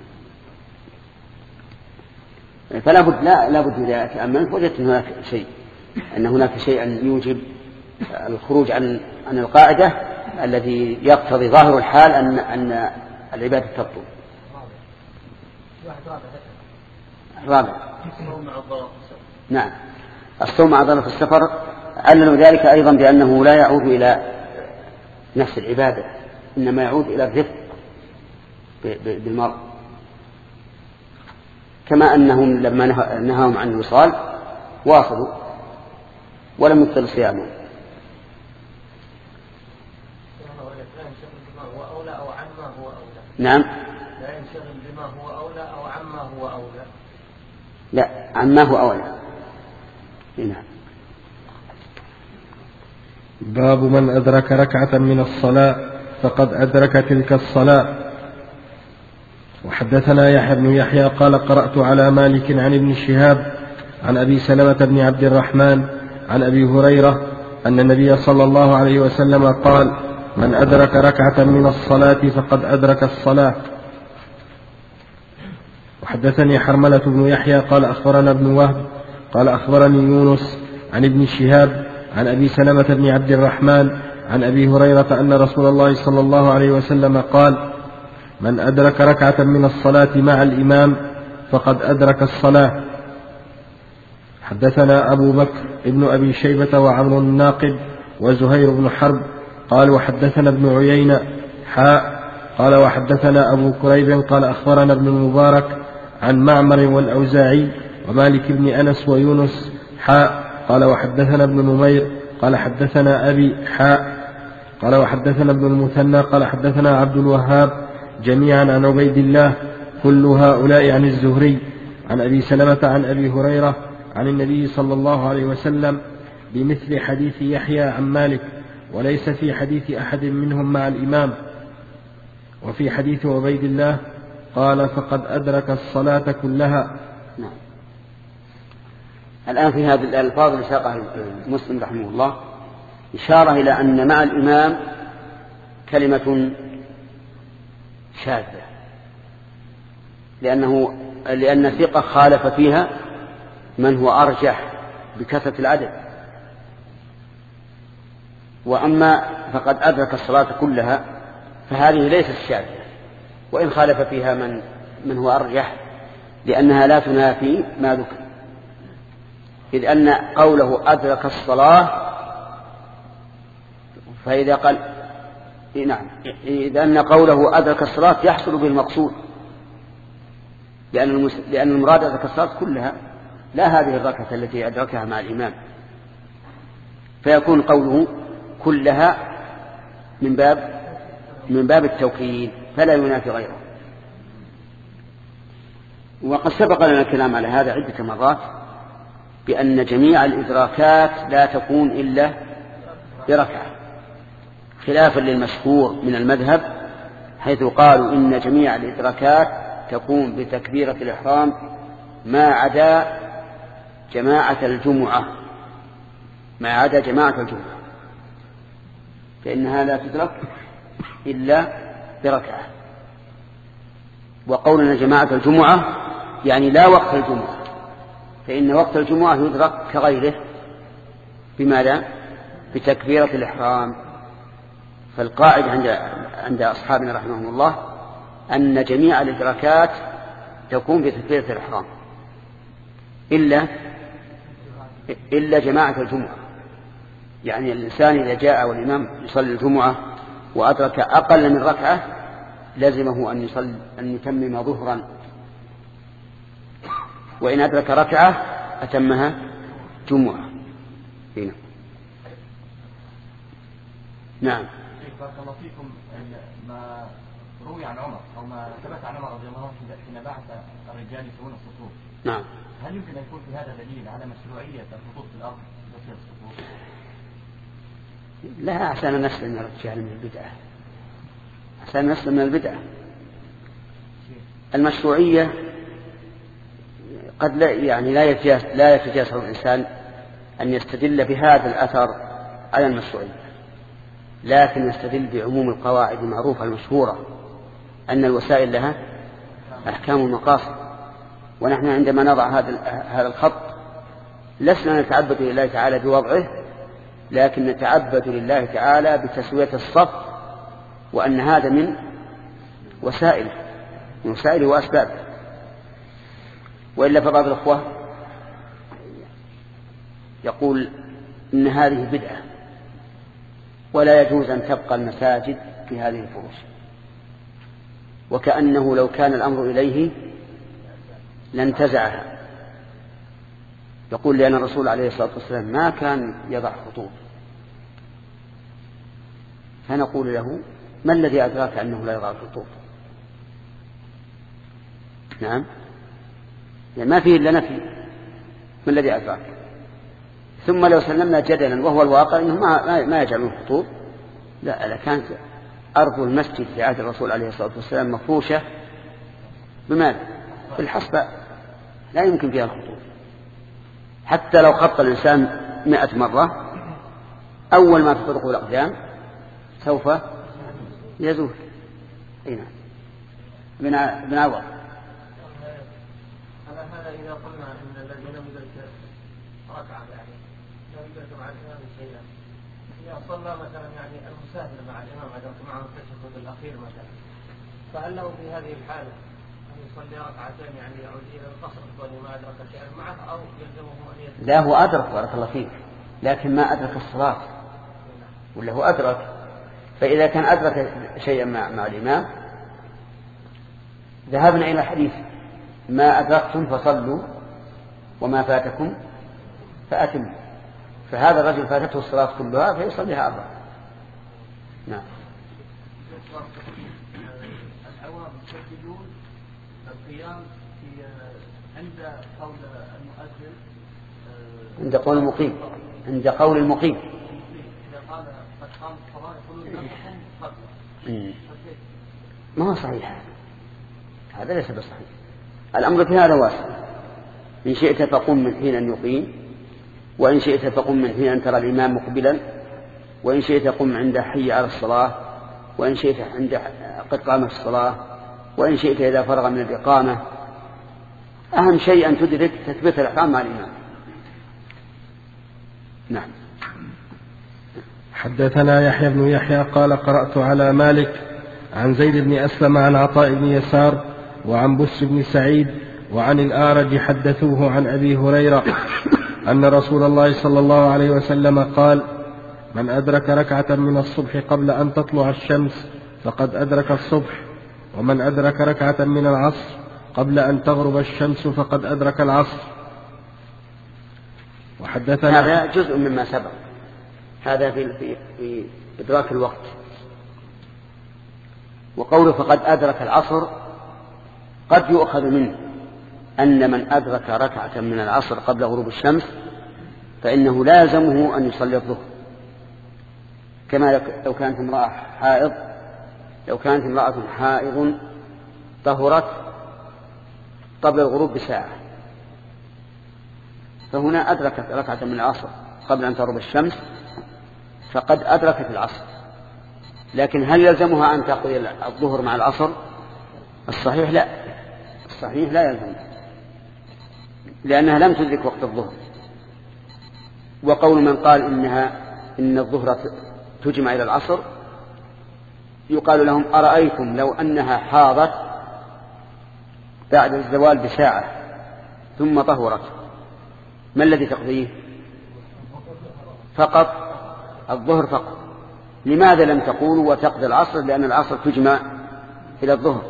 فلا بد لا بد إذا تأملت وجدت أن هناك شيئا يوجب الخروج عن القاعدة الذي يقتضي ظاهر الحال أن العبادة تبطل. الرابع نعم الصوم مع ضرر في السفر. عللوا ذلك أيضا بأنه لا يعود إلى نفس العبادة إنما يعود إلى الرفق بالمرء، كما أنهم لما نهاهم عن الوصال واصلوا ولم يبطل صيامهم. نعم لا ينشغل بما هو أولى أو عما هو أولى. لا عما هو أولى. نعم. باب من أدرك ركعة من الصلاة فقد أدرك تلك الصلاة. وحدثنا يحيى بن يحيى قال قرأت على مالك عن ابن شهاب عن أبي سلمة بن عبد الرحمن عن أبي هريرة أن النبي صلى الله عليه وسلم قال من أدرك ركعة من الصلاة فقد أدرك الصلاة. وحدثني حرملة بن يحيى قال أخبرنا ابن وهب قال أخبرني يونس عن ابن شهاب عن أبي سلمة بن عبد الرحمن عن أبي هريرة أن رسول الله صلى الله عليه وسلم قال من أدرك ركعة من الصلاة مع الإمام فقد أدرك الصلاة. حدثنا أبو بكر ابن أبي شيبة وعمر الناقد وزهير بن حرب قال وحدثنا ابن عيينة قال وحدثنا أبو كريب قال أخبرنا ابن المبارك عن معمر والأوزاعي ومالك بن أنس ويونس قال وحدثنا ابن نمير قال حدثنا أبي قال وحدثنا ابن المثنى قال حدثنا عبد الوهاب جميعا عن عبيد الله كل هؤلاء عن الزهري عن أبي سلمة عن أبي هريرة عن النبي صلى الله عليه وسلم بمثل حديث يحيى عن مالك وليس في حديث أحد منهم مع الإمام. وفي حديث عبيد الله قال فقد أدرك الصلاة كلها. نعم. الآن في هذه الألفاظ اللي ساقها مسلم رحمه الله إشارة إلى أن مع الإمام كلمة شاذة لأن الثقة خالف فيها من هو أرجح بكثرة العدد، وأما فقد أدرك الصلاة كلها فهذه ليست شاذة وإن خالف فيها من هو أرجح لأنها لا تنافي ما ذكر، إذ أن قوله أدرك الصلاة فإذا قال نعم إذ أن قوله أدرك الصلاة يحصل بالمقصود لأن المراد أدرك الصلاة كلها لا هذه الركعة التي أدركها مع الإمام، فيكون قوله كلها من باب التوكيد فلا ينافي غيره. وقد سبق لنا الكلام على هذا عدة مرات بأن جميع الإدراكات لا تكون إلا بركعة خلافا للمشهور من المذهب حيث قالوا إن جميع الإدراكات تكون بتكبيرة الإحرام ما عدا جماعة الجمعة فإنها لا تدرك إلا بركعة. وقولنا جماعة الجمعة يعني لا وقت الجمعة، فإن وقت الجمعة يدرك كغيره بماذا؟ بتكبيرة الإحرام. فالقاعد عند أصحابنا رحمهم الله أن جميع الإدراكات تكون بتكبيرة الإحرام إلا جماعة الجمعة. يعني الإنسان إذا جاء والإمام يصلي الجمعة وأدرك أقل من ركعة لزمه أن يتمم ظهرا، وإن أدرك ركعة أتمها جمعة. هنا. نعم. بارك الله فيكم. ما روي عن عمر أو ما ثبت عن عمر رضي الله عنه حين بعث الرجال يسوون الصفوف. نعم. هل يمكن أن يكون في هذا دليل على مشروعية الخطوط في الأرض وفي الصفوف؟ لا، عشان نسلم الرجال من البدعة، عشان نسلم من البدعة. المشروعية قد لا يتجاسر الإنسان أن يستدل بهذا الأثر على المشروعية، لكن يستدل بعموم القواعد المعروفة المشهورة أن الوسائل لها أحكام المقاصد. ونحن عندما نضع هذا الخط لسنا نتعبد لله تعالى بوضعه، لكن نتعبد لله تعالى بتسوية الصف، وأن هذا من وسائل وأسباب. وإلا فبعض الأخوة يقول إن هذه بدعة ولا يجوز أن تبقى المساجد في هذه الفروش، وكأنه لو كان الأمر إليه لانتزعها. يقول لأن الرسول عليه الصلاة والسلام ما كان يضع خطوط. فنقول له: ما الذي أدراك أنه لا يضع الخطوط؟ نعم، يعني ما فيه إلا نفي. ما الذي أدراك؟ ثم لو سلمنا جدلا وهو الواقع أنه ما يجعلون خطوط، لا، كانت أرض المسجد في عهد الرسول عليه الصلاة والسلام مفروشة بماذا؟ بالحصباء، لا يمكن فيها الخطوط. حتى لو خط الإنسان 100 مرة أول ما تطرقه الأقدام سوف يزول. أين بن عوض. على هذا إذا قلنا أن الذي لم يدرك ركعة يعني لم يدرك مع الإمام شيئا، إذا صلى مثلا يعني المسافر مع الإمام أدرك معه التشهد الأخير مثلا، فهل له في هذه الحالة أن يصلي ركعتين يعني يعود إلى القصر وما أدرك شيئا معه، أو يلزمه أن يتبع؟ لا، هو أدرك بارك الله فيك، لكن ما أدرك الصلاة، ولا هو أدرك. فإذا كان أدرك شيئا مع الإمام ذهبنا إلى حديث: ما أدركتم فصلوا وما فاتكم فأتموا. فهذا الرجل فاتته الصلاة كلها فيصليها 4. نعم. العوام يسجدون القيام عند قول المؤذن، عند قول المقيم، عند قول المقيم. إذا قال قد قام الصلاة يقولون لكم فضل. ما هو صحيح، هذا ليس بصحيح. الأمر في هذا واسع. إن شئت فقم من حين أن يقيم، وإن شئت فقم من حين أن ترى الإمام مقبلا، وإن شئت قم عند حي على الصلاة، وإن شئت عند قد قامت الصلاة، وإن شئت إذا فرغ من الإقامة. أهم شيء أن تدرك تثبيت الإحرام مع الإمام. نعم. حدثنا يحيى بن يحيى قال: قرأت على مالك عن زيد بن أسلم عن عطاء بن يسار وعن بس بن سعيد وعن الأعرج حدثوه عن أبي هريرة أن رسول الله صلى الله عليه وسلم قال: من أدرك ركعة من الصبح قبل أن تطلع الشمس فقد أدرك الصبح، ومن أدرك ركعة من العصر قبل أن تغرب الشمس فقد أدرك العصر. وحدثنا هذا جزء مما سبق، هذا في إدراك الوقت. وقوله فقد أدرك العصر قد يؤخذ منه أن من أدرك ركعة من العصر قبل غروب الشمس فإنه لازمه أن يصلي الظهر، كما لو كانت امرأة حائض طهرت قبل الغروب بساعة، فهنا أدركت ركعة من العصر قبل أن تغرب الشمس فقد أدركت العصر. لكن هل يلزمها أن تقضي الظهر مع العصر؟ الصحيح لا، الصحيح لا يلزم، لأنها لم تدرك وقت الظهر. وقول من قال إنها إن الظهر تجمع إلى العصر يقال لهم أرأيتم لو أنها حاضت بعد الزوال بساعة ثم طهرت ما الذي تقضيه؟ فقط الظهر فقط. لماذا لم تقولوا وتقضي العصر؟ لأن العصر تجمع إلى الظهر،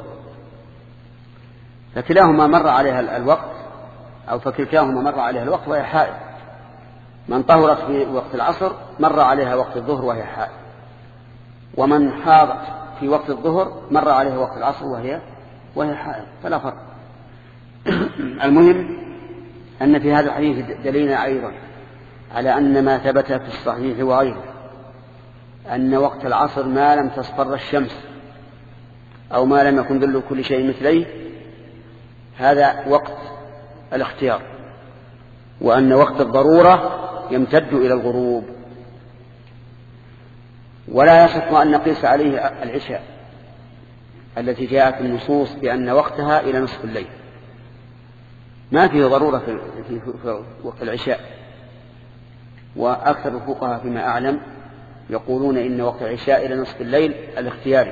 فكلاهما مر عليها الوقت أو فكلتاهما مر عليها الوقت وهي حائض. من طهرت في وقت العصر مر عليها وقت الظهر وهي حائض، ومن حاضت في وقت الظهر مر عليها وقت العصر وهي حائض، فلا فرق. المهم أن في هذا الحديث دليل أيضا على أن ما ثبت في الصحيح وغيره أن وقت العصر ما لم تصفر الشمس أو ما لم يكن ظل كل شيء مثليه هذا وقت الاختيار، وأن وقت الضرورة يمتد إلى الغروب. ولا يصح أن نقيس عليه العشاء التي جاءت النصوص بأن وقتها إلى نصف الليل، ما فيه ضرورة في وقت العشاء. وأكثر الفقهاء فيما أعلم يقولون إن وقت العشاء إلى نصف الليل الاختياري،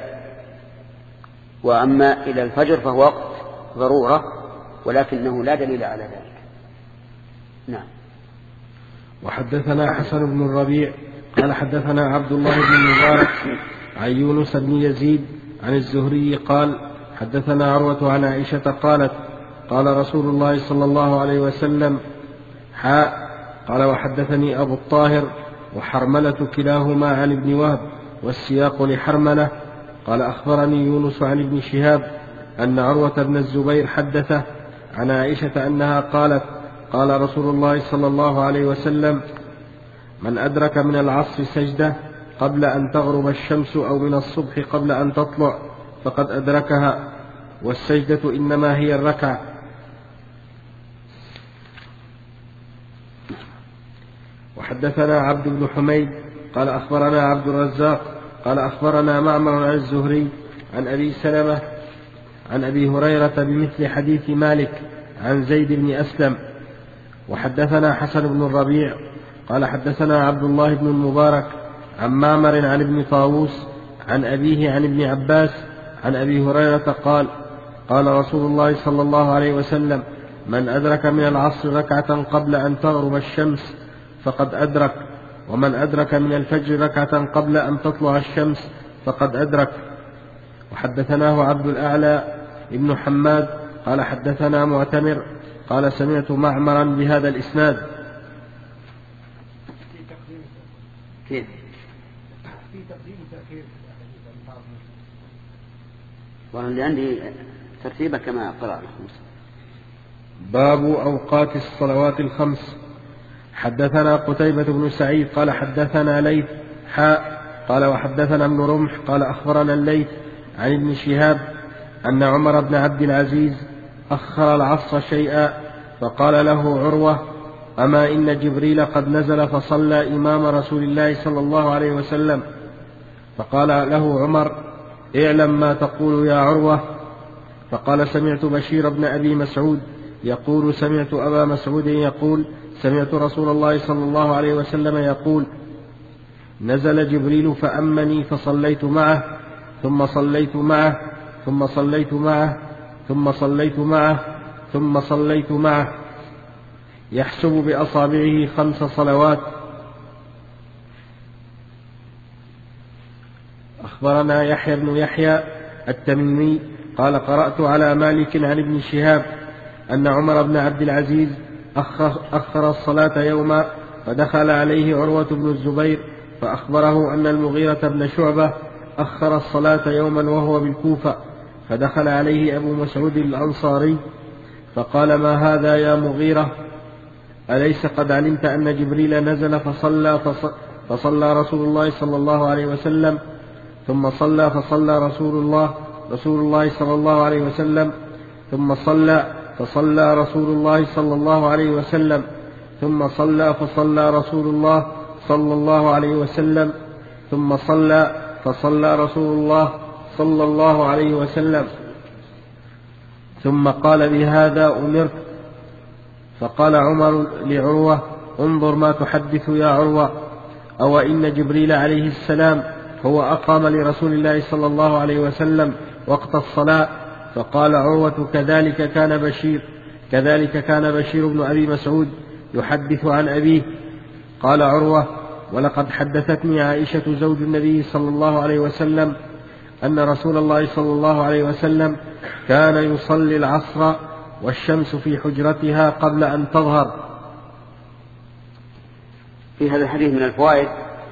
وأما إلى الفجر فهو وقت ضرورة، ولكنه لا دليل على ذلك. نعم. وحدثنا حسن بن الربيع قال حدثنا عبد الله بن المبارك عن يونس بن يزيد عن الزهري قال حدثنا عروة عن عائشة قالت قال رسول الله صلى الله عليه وسلم قال وحدثني أبو الطاهر وحرملة كلاهما عن ابن وهب والسياق لحرملة قال أخبرني يونس عن ابن شهاب أن عروة بن الزبير حدثه عن عائشة أنها قالت قال رسول الله صلى الله عليه وسلم من أدرك من العصر سجدة قبل أن تغرب الشمس أو من الصبح قبل أن تطلع فقد أدركها، والسجدة إنما هي الركعة. وحدثنا عبد بن حميد قال أخبرنا عبد الرزاق قال أخبرنا معمر عن الزهري عن أبي سلمة عن أبي هريرة بمثل حديث مالك عن زيد بن أسلم. وحدثنا حسن بن الربيع قال حدثنا عبد الله بن المبارك عن معمر عن ابن طاووس عن أبيه عن ابن عباس عن أبي هريرة قال قال رسول الله صلى الله عليه وسلم من أدرك من العصر ركعة قبل أن تغرب الشمس فقد أدرك، ومن أدرك من الفجر ركعة قبل أن تطلع الشمس فقد أدرك. وحدثناه عبد الأعلى ابن حماد قال حدثنا معتمر قال سمعت معمرا بهذا الإسناد. كيف؟ في تقديم وتأخير وأنا اللي عندي ترتيبه كما قرأ. باب أوقات الصلوات الخمس. حدثنا قتيبة بن سعيد قال حدثنا ليث قال وحدثنا ابن رمح قال أخبرنا الليث عن ابن شهاب أن عمر بن عبد العزيز أخر العصر شيئا فقال له عروة أما إن جبريل قد نزل فصلى إمام رسول الله صلى الله عليه وسلم. فقال له عمر اعلم ما تقول يا عروة. فقال سمعت بشير بن أبي مسعود يقول سمعت أبا مسعود يقول سمعت رسول الله صلى الله عليه وسلم يقول نزل جبريل فأمني فصليت معه ثم صليت معه ثم صليت معه ثم صليت معه ثم صليت معه يحسب بأصابعه 5 صلوات. أخبرنا يحيى بن يحيى التميمي قال قرأت على مالك عن ابن شهاب أن عمر بن عبد العزيز أخر الصلاة يوما فدخل عليه عروة بن الزبير فأخبره أن المغيرة بن شعبة أخر الصلاة يوما وهو بالكوفة، فدخل عليه أبو مسعود الأنصاري فقال ما هذا يا مغيرة؟ أليس قد علمت أن جبريل نزل فصلى رسول الله صلى الله عليه وسلم ثم صلى فصلى رسول الله صلى الله عليه وسلم ثم صلى فصلى رسول الله صلى الله عليه وسلم ثم صلى فصلى رسول الله صلى الله عليه وسلم ثم صلى فصلى رسول الله صلى الله عليه وسلم ثم قال بهذا أمرت. فقال عمر لعروة انظر ما تحدث يا عروة. أو إن جبريل عليه السلام هو أقام لرسول الله صلى الله عليه وسلم وقت الصلاة. فقال عروة كذلك كان بشير بن أبي مسعود يحدث عن أبيه. قال عروة: ولقد حدثتني عائشة زوج النبي صلى الله عليه وسلم أن رسول الله صلى الله عليه وسلم كان يصلي العصر والشمس في حجرتها قبل أن تظهر. في هذا الحديث من الفوائد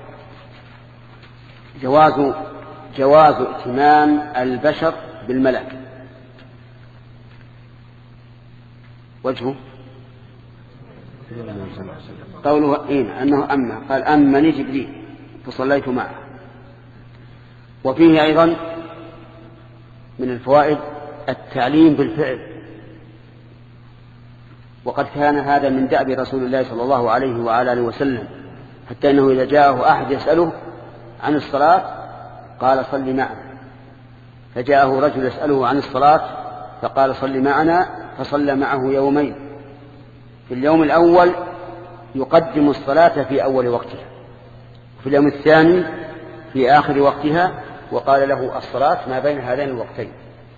جواز ائتمام البشر بالملك. وجهه قوله أنه قال أمني جبريل فصليت معه. وفيه أيضا من الفوائد التعليم بالفعل، وقد كان هذا من دأب رسول الله صلى الله عليه وعلى آله وسلم، حتى أنه إذا جاءه أحد يسأله عن الصلاة قال صل معنا، فجاءه رجل يسأله عن الصلاة فقال صل معنا، فصلى معه يومين. في اليوم الأول يقدم الصلاة في أول وقتها، في اليوم الثاني في آخر وقتها، وقال له الصلاة ما بين هذين الوقتين.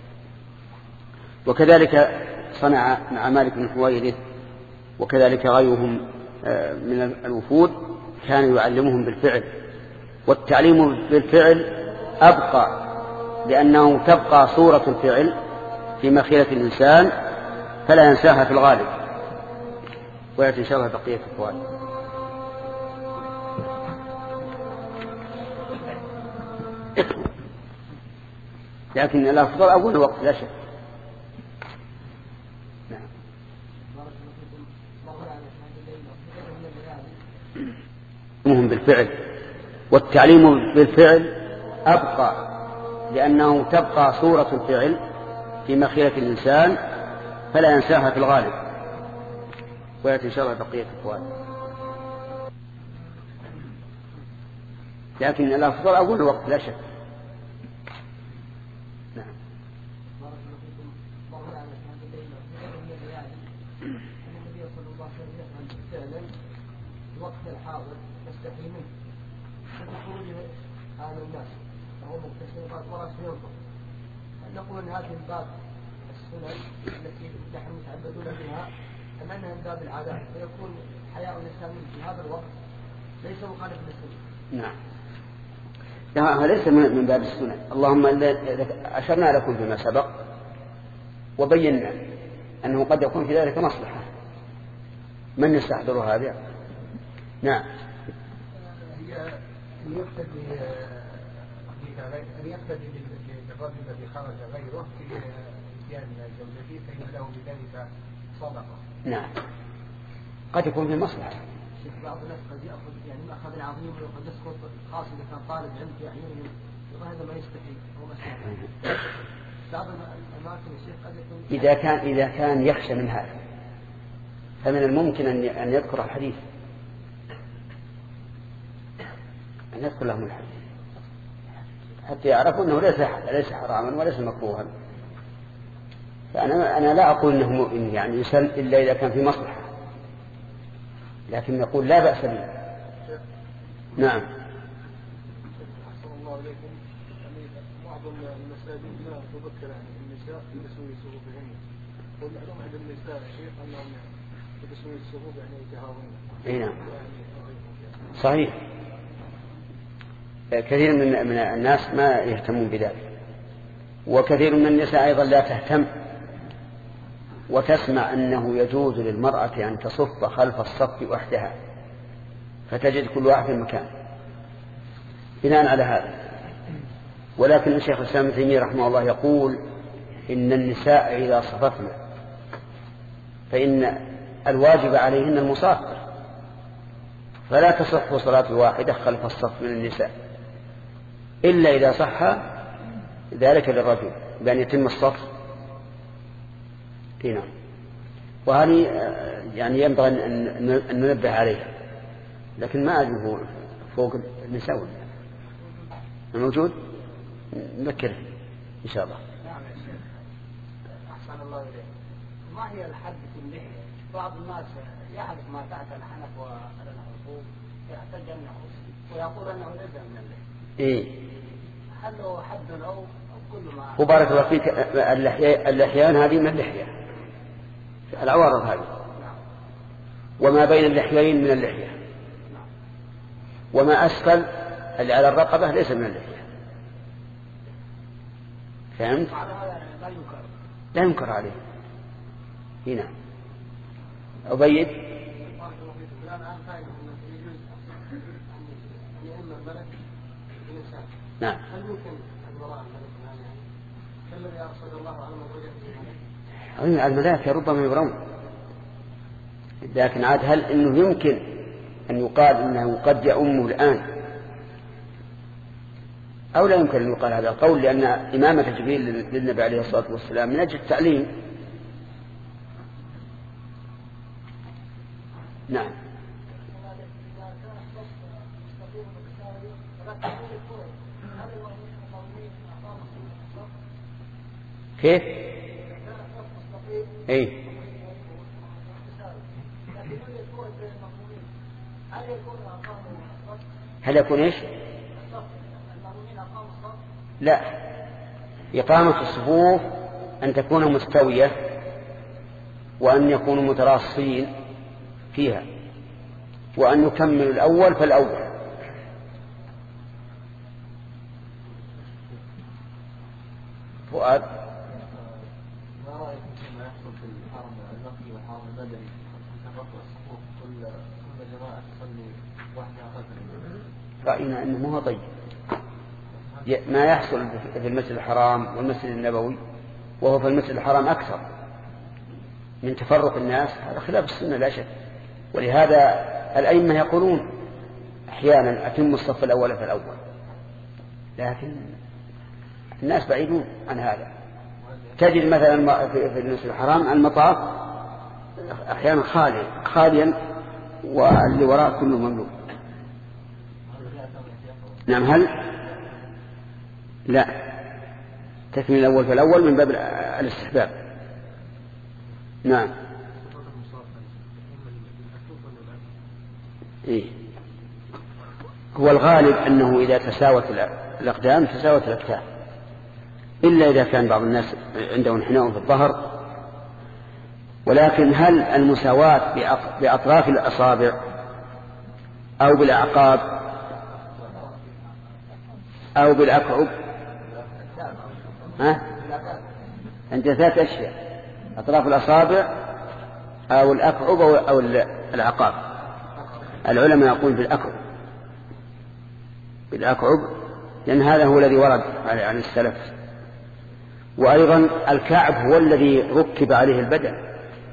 وكذلك صنع مع مالك بن حويرث، وكذلك غيرهم من الوفود كان يعلمهم بالفعل. والتعليم بالفعل أبقى، لأنه تبقى صورة الفعل في مخيلة الإنسان فلا ينساها في الغالب. ويأتي إن شاء الله بقية الفوائد. لكن الأفضل أول وقت لا شك. نعم. بالفعل، والتعليم بالفعل أبقى، لأنه تبقى صورة الفعل في مخيلة الإنسان فلا ينساها في الغالب. ويأتي إن شاء الله بقية الفوائد. لكن الأفضل أول وقت لا شك. نعم. الوقت الحاضر يستحي منه خروج هذا الناس وهو مكتسب ورأس ينظر. نقول أن هذه الباب السنن التي نحن متعبدون بها أنها من باب العادات، فيكون حياء الإسلام في هذا الوقت ليس مخالف للسنة. نعم. هذا ليس من باب السنن، اللهم أشرنا لكم بما سبق وبينا أنه قد يكون في ذلك مصلحة. من يستحضر هذا؟ نعم. أن يقتدي بالرجل الذي خرج غيره في اتيان زوجته فإن له بذلك صدقة. نعم. قد يكون في مصلحة. بعض الناس قد يأخذ يعني مأخذ عظيم وقد يسقط، خاصة إذا كان طالب علم في أعينهم، وهذا ما يستحي هو مسألة. بعض الأماكن الشيخ قد يكون إذا كان يخشى من هذا فمن الممكن أن يذكر الحديث، أن يذكر لهم الحديث حتى يعرفوا أنه ليس حراما وليس مكروها. فأنا لا أقول أنه مؤمن يعني يسل إلا إذا كان في مصلحة، لكن نقول لا بأس به. نعم. أحسن الله عليكم. معظم المساجد لا تذكر النساء في تسوية صفوفهن، والمعلوم عند النساء شيء أنهم في تسوية الصفوف يعني يتهاونون. نعم. صحيح. كثير من الناس ما يهتمون بذلك، وكثير من النساء أيضا لا تهتم، وتسمع أنه يجوز للمرأة أن تصف خلف الصف وحدها، فتجد كل واحد في مكان بناء على هذا. ولكن الشيخ الإسلام ابن تيمية رحمه الله يقول إن النساء إذا صففن فإن الواجب عليهن المصافحة، فلا تصح صلاة الواحدة خلف الصف من النساء إلا إذا صح ذلك للرجل بأن يتم الصف. نعم. وهذه يعني ينبغي أن ننبه عليها، لكن ما أجده فوق النساء الموجود نذكره إن شاء الله. نعم يا شيخ. أحسن الله إليك. ما هي الحد في اللحية؟ بعض الناس يعرف ما تحت الحنك وعلى العقوق يحتاج أن يقول أنه ليس من اللحية. إيه. هل هو حد أو كل ما؟ وبارك الله فيك، اللحيان هذه من اللحية، العوارض هذه، وما بين اللحيين من اللحية، وما أسفل اللي على الرقبة ليس من اللحية. فهمت؟ لا ينكر عليه هنا. أبيد. نعم. هل يمكن المرأة الذي أرشد الله على من وجد الملائكة ربما يرون، لكن عاد هل إنه يمكن أن يقال إنه قد يؤمه الآن أو لا يمكن أن يقال هذا القول، لأن إمامة جبريل للنبي عليه الصلاة والسلام من أجل التعليم. نعم. كيف؟ اي هل يكون ايش؟ لا، إقامة الصفوف أن تكون مستوية وأن يكونوا متراصين فيها، وأن يكمل الأول فالأول. فؤاد، ما رأيكم فيما يحصل في الحرم المكي والحرم المدني تفرق الصفوف كل جماعة تصلي وحدها خلف؟ رأينا أنه ما هو طيب ما يحصل في المسجد الحرام والمسجد النبوي، وهو في المسجد الحرام أكثر من تفرق الناس، هذا خلاف السنة لا شك. ولهذا الأئمة يقولون أحيانا أتم الصف الأول فالأول، لكن الناس بعيدون عن هذا. تجد مثلا في المسجد الحرام المطاف أحيانا خاليا واللي وراء كله مملوء. نعم. هل لا تكمل الأول فالأول من باب الاستحباب. نعم. إيه؟ هو الغالب أنه إذا تساوت الأقدام تساوت الأكتاف، إلا إذا كان بعض الناس عنده انحناء في الظهر. ولكن هل المساواة بأطراف الأصابع أو بالأعقاب أو بالأكعب؟ عند ثلاث أشياء: أطراف الأصابع أو الأكعب أو الأعقاب. العلماء يقول بالأكعب لأن هذا هو الذي ورد عن السلف. وأيضا الكعب هو الذي ركب عليه البدن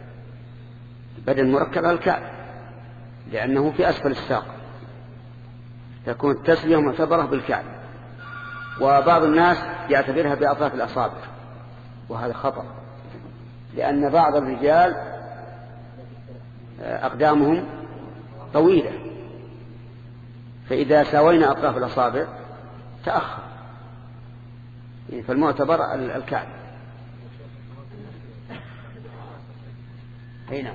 مركب على الكعب لأنه في أسفل الساق، تكون التسلية معتبرة بالكعب. وبعض الناس يعتبرها بأطراف الأصابع، وهذا خطأ، لأن بعض الرجال أقدامهم طويلة، فإذا ساوينا أطراف الأصابع تأخر، فالمعتبر الكعب. هنا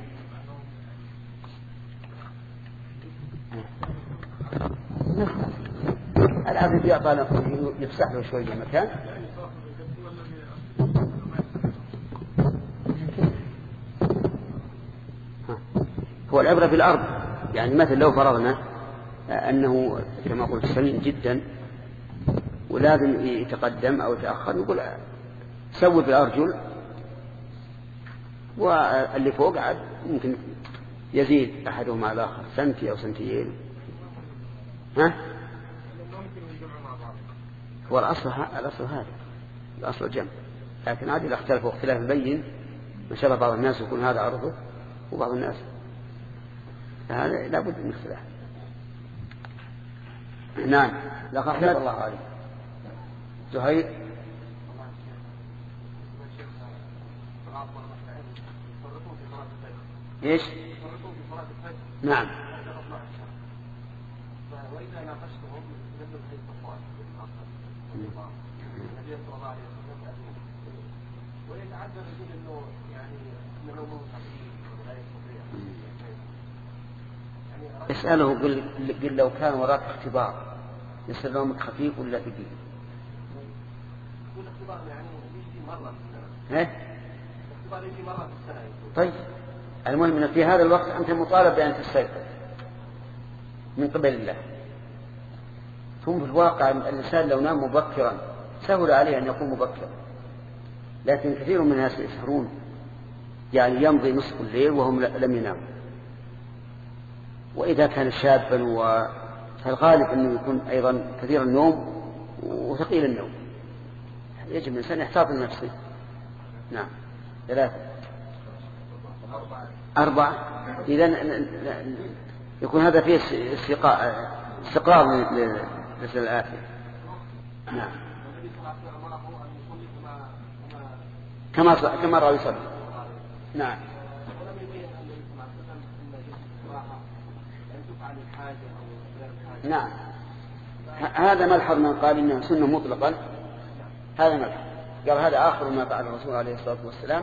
العبد يعطى يفسح له شوية مكان. هو العبرة بالأرض، يعني مثل لو فرضنا أنه كما قلت سمين جدا ولازم يتقدم أو يتأخر، نقول سوي بالأرجل، واللي فوق عاد ممكن يزيد أحدهما على الآخر سنتي أو سنتيين. هو الأصل هذا، الأصل الجمع، لكن عاد إذا اختلفوا اختلاف بين ما شاء الله بعض الناس يكون هذا عرضه وبعض الناس هذا لابد من اختلاف. نعم. لقد أحمد الله عليك. زهير. ايش؟ نعم. وإذا ناقشتهم نبدأ بحيث الصفوات النبي صلى الله عليه وسلم ويتعذر يقول إنه يعني إنه مو صحيح ولا يستطيع، اسأله قل لو كان وراك اختبار يصير نومك خفيف ولا ثقيل؟ الاختبار يعني يجي مرة في السنة. الاختبار يجي مرة في السنة. طيب المهم أن في هذا الوقت أنت مطالب بأن تستيقظ من قبل الله. ثم في الواقع الإنسان لو نام مبكرا سهل عليه أن يقوم مبكرا، لكن كثير من الناس يسهرون، يعني يمضي نصف الليل وهم لم يناموا. وإذا كان شابا فالغالب أنه يكون أيضا كثير النوم وثقيل النوم، يجب الإنسان يحتاط لنفسه. نعم. 3 4 إذن يكون هذا فيه استقرار للرسالة الآخرة. نعم. كما رأى يصلي. نعم. نعم. هذا ملحظ من قال إنها سنة مطلقا، هذا ملحظ قال هذا آخر ما فعل الرسول عليه الصلاة والسلام،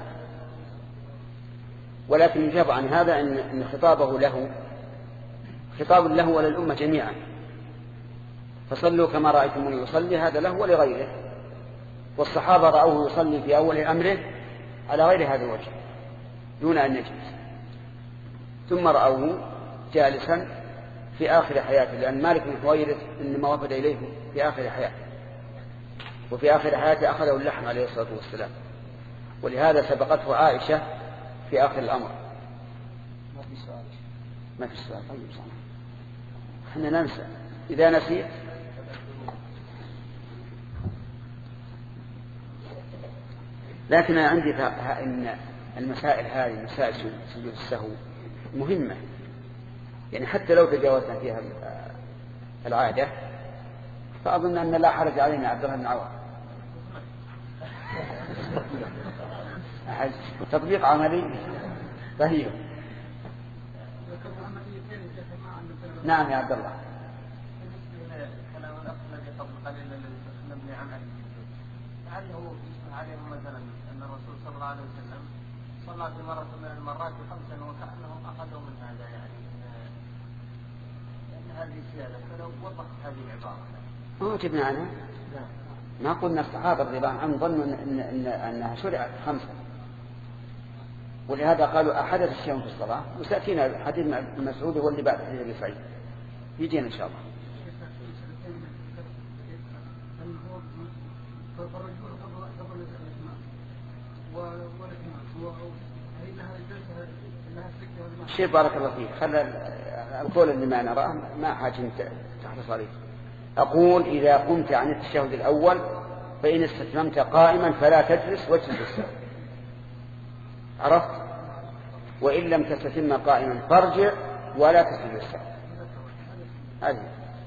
ولكن يجاب عن هذا أن خطابه له خطاب له وللأمة جميعا، فصلوا كما رأيتموني يصلي، هذا له ولغيره. والصحابة رأوه يصلي في أول أمره على غير هذا الوجه دون أن يجلس، ثم رأوه جالسا في آخر حياته، لأن مالك بن حويرث إنما وفد إليه في آخر حياته، وفي آخر حياته أخذه اللحم عليه الصلاة والسلام، ولهذا سبقته عائشة في آخر الأمر. ما في سؤال. طيب صحيح. احنا ننسى إذا نسيت. لكن أنا عندي إن المسائل هذه مسائل سجود السهو مهمة، يعني حتى لو تجاوزنا فيها العادة فأظن أن لا حرج علينا. عبد الله بن عوف تطبيق عملي. طيب. نعم يا عبد الله. كلام الأخ الذي قبل قليل الذي نبني عنه، لعله يشبه عليهم مثلا أن الرسول صلى الله عليه وسلم صلى في مرة من المرات 5 وكأنهم أخذوا من هذا، يعني أن هذه زيادة، فلو وضحت هذه العبارة. ما جبنا عنها. ما قلنا الصحابة رضي الله عنهم ظنوا أنها شرعت 5، ولهذا قالوا أحدث الشيء في الصلاة. وسأتينا حديث مسعود هو اللي بعد حديث أبي سعيد يجينا إن شاء الله. شيء بارك الله فيك. خلى القول اللي ما نراه ما حاجة تحت صريح. أقول إذا قمت عن التشهد الأول فإن استتممت قائما فلا تجلس واجلس السهو، عرفت؟ وإن لم تستتم قائما فارجع ولا تسجد السهو. هذه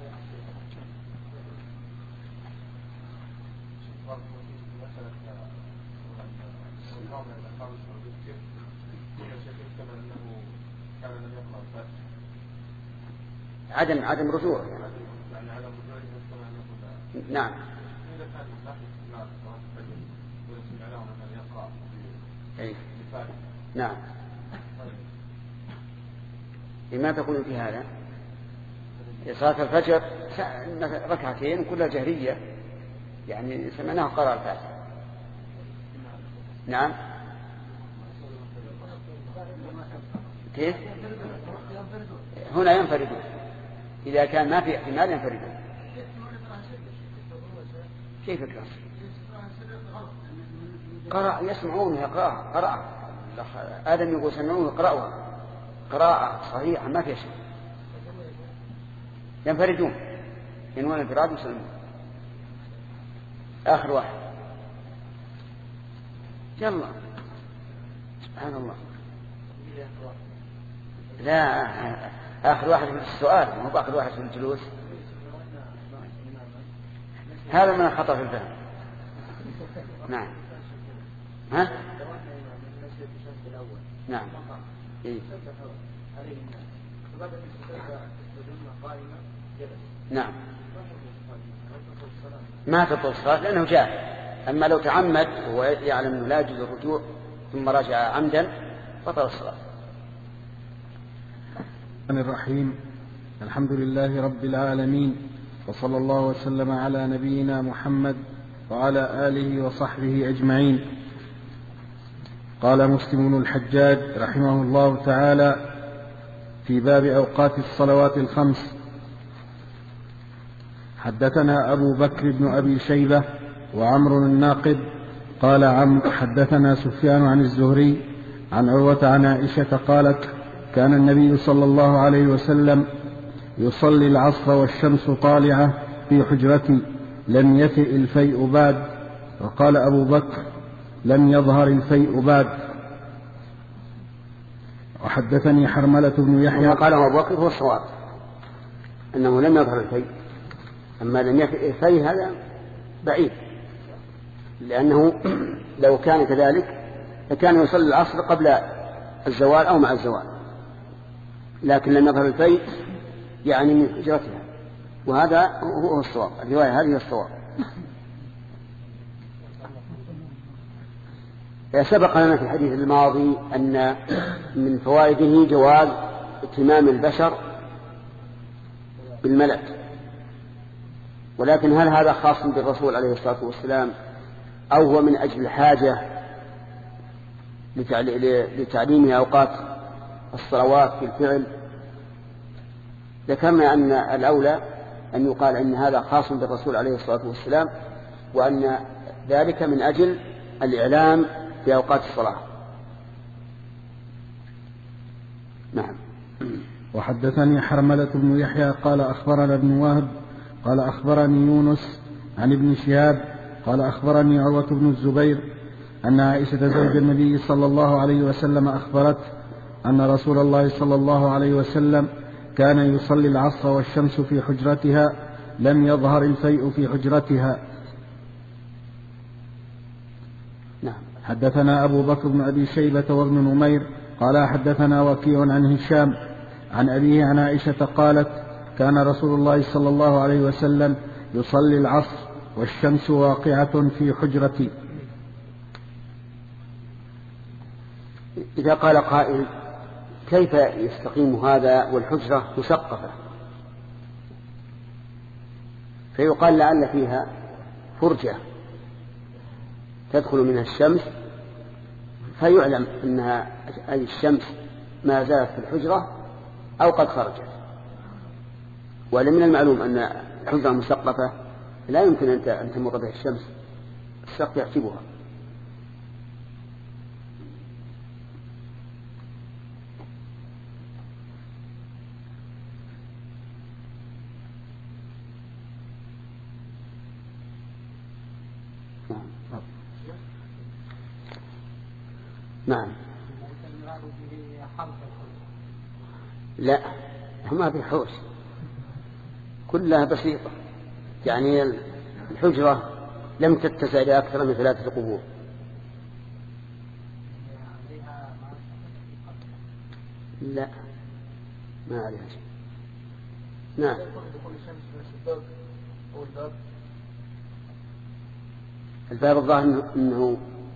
عدم رجوع يعني. نعم. أي. نعم. لما تقول في هذا؟ صلاة الفجر 2 كلها جهرية، يعني سمعناها قراءة الفاتحة. نعم. كيف؟ هنا ينفردون، إذا كان ما في احتمال ينفردون. كيف القراءة؟ قراءة يسمعون يقرأ قراءة. آدم يقول سمعون يقرأوها قراءة صحيحة ما في شيء، ينفردون ينوون انفراد ويسلمون. آخر واحد. يلا سبحان الله. لا آخر واحد في السؤال مو آخر واحد في الجلوس. هذا من الخطأ في الفهم. نعم. ها؟ نعم. إيه؟ نعم. ما تطول الصلاة لأنه جاهل. أما لو تعمد هو يعلم أنه لا يجوز الرجوع ثم رجع عمدا بطل الصلاة. الرحمن الرحيم. الحمد لله رب العالمين، وصلى الله وسلم على نبينا محمد وعلى آله وصحبه أجمعين. قال مسلم بن الحجاج رحمه الله تعالى في باب أوقات الصلوات الخمس: حدثنا أبو بكر بن أبي شيبة وعمر الناقد قال عمرو حدثنا سفيان عن الزهري عن عروة عن عائشة قالت: كان النبي صلى الله عليه وسلم يصلي العصر والشمس طالعة في حجرتي لم يفئ الفيء بعد. وقال أبو بكر: لم يظهر الفيء بعد. وحدثني حرملة بن يحيى. وما قاله أبو بكر هو الصواب، أنه لم يظهر الفيء. أما لم يفئ الفيء هذا بعيد، لأنه لو كان كذلك لكان يصلي العصر قبل الزوال أو مع الزوال، لكن لم يظهر الفيء يعني من حجرتها، وهذا هو الصواب. الرواية هذه الصواب. سبق لنا في الحديث الماضي أن من فوائده جواز اتمام البشر بالملك، ولكن هل هذا خاص بالرسول عليه الصلاة والسلام أو هو من أجل الحاجة لتعليم أوقات الصلوات في الفعل؟ ذكرنا أن الأولى أن يقال أن هذا خاص بالرسول عليه الصلاة والسلام، وأن ذلك من أجل الإعلام في أوقات الصلاة. نعم. وحدثني حرملة بن يحيى قال أخبرنا ابن وهب قال أخبرني يونس عن ابن شهاب قال أخبرني عروة بن الزبير أن عائشة زوج النبي صلى الله عليه وسلم أخبرت أن رسول الله صلى الله عليه وسلم كان يصلي العصر والشمس في حجرتها لم يظهر الفيء في حجرتها. نعم. حدثنا أبو بكر بن أبي شيبة وابن نمير قال حدثنا وكيع عن هشام عن أبيه عن عائشة قالت: كان رسول الله صلى الله عليه وسلم يصلي العصر والشمس واقعة في حجرتي. إذا قال قائل: كيف يستقيم هذا والحجرة مسقفة؟ فيقال: لعل فيها فرجة تدخل منها الشمس فيعلم أنها أي الشمس ما زالت في الحجرة أو قد خرجت. ولمن المعلوم أن الحجرة مسقفة لا يمكن أن تمر بها الشمس، السقف يحجبها. نعم. لا، ما في حوش، كلها بسيطة، يعني الحجرة لم تتسع لأكثر من 3 قبور. لا، ما عليها شيء. نعم. الباب الظاهر أنه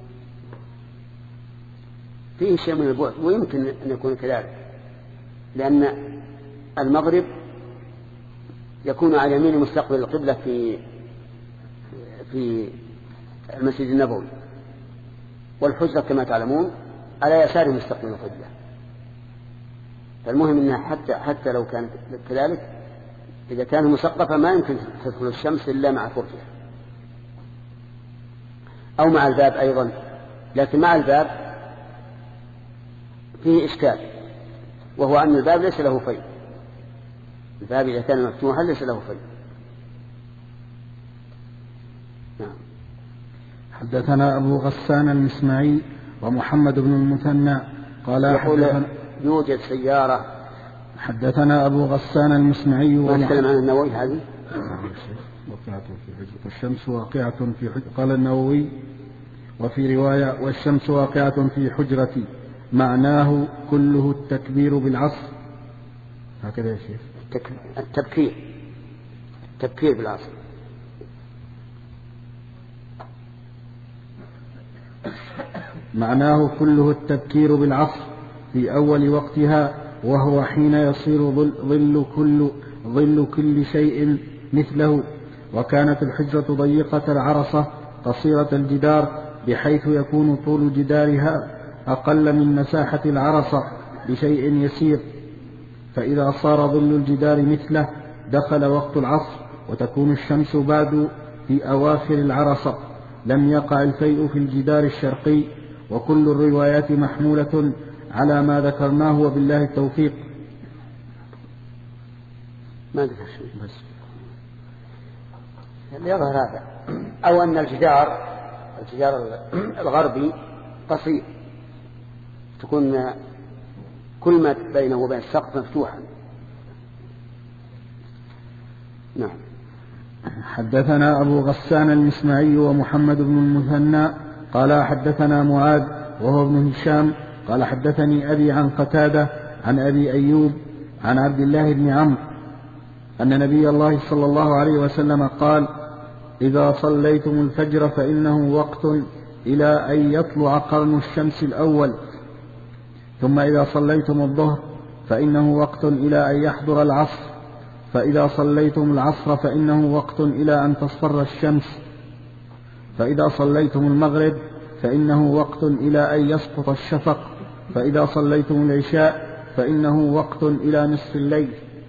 فيه شيء من البعد، ويمكن أن يكون كذلك، لأن المغرب يكون على يمين مستقبل القبلة في المسجد النبوي، والحجرة كما تعلمون على يسار مستقبل القبلة. فالمهم أنها حتى لو كانت كذلك، إذا كانت مسقفة ما يمكن تدخل الشمس إلا مع فرجها أو مع الباب أيضا. لكن مع الباب فيه إشكال، وهو أن الباب ليس له فيء. الباب إذا كان مفتوحا ليس له فيء. نعم. حدثنا أبو غسان المسمعي ومحمد بن المثنى قال يقول يوجد سيارة. حدثنا أبو غسان المسمعي ونتكلم عن النووي هذه والشمس واقعة في حجرتي. قال النووي: وفي رواية: والشمس واقعة في حجرتي، معناه كله التكبير بالعصر. هكذا يا شيخ. التبكير بالعصر. معناه كله التبكير بالعصر في أول وقتها وهو حين يصير ظل كل شيء مثله. وكانت الحجرة ضيقة العرصة قصيرة الجدار بحيث يكون طول جدارها أقل من مساحة العرصة بشيء يسير، فإذا صار ظل الجدار مثله دخل وقت العصر وتكون الشمس بعد في أواخر العرصة. لم يقع الفيء في الجدار الشرقي. وكل الروايات محمولة على ما ذكرناه وبالله التوفيق. ما ذكر شيء بس يظهر هذا، أو أن الجدار الغربي قصير، تكون كل ما بينه وبين السقف مفتوحا. نعم. حدثنا أبو غسان المسمعي ومحمد بن المثنى قال حدثنا معاذ وهو ابن هشام قال حدثني أبي عن قتادة عن أبي أيوب عن عبد الله بن عمرو أن نبي الله صلى الله عليه وسلم قال: إذا صليتم الفجر فإنه وقت إلى أن يطلع قرن الشمس الأول، ثم إذا صليتم الظهر فإنه وقت إلى أن يحضر العصر، فإذا صليتم العصر فإنه وقت إلى أن تصفر الشمس، فإذا صليتم المغرب فإنه وقت إلى أن يسقط الشفق، فإذا صليتم العشاء فإنه وقت إلى نصف الليل.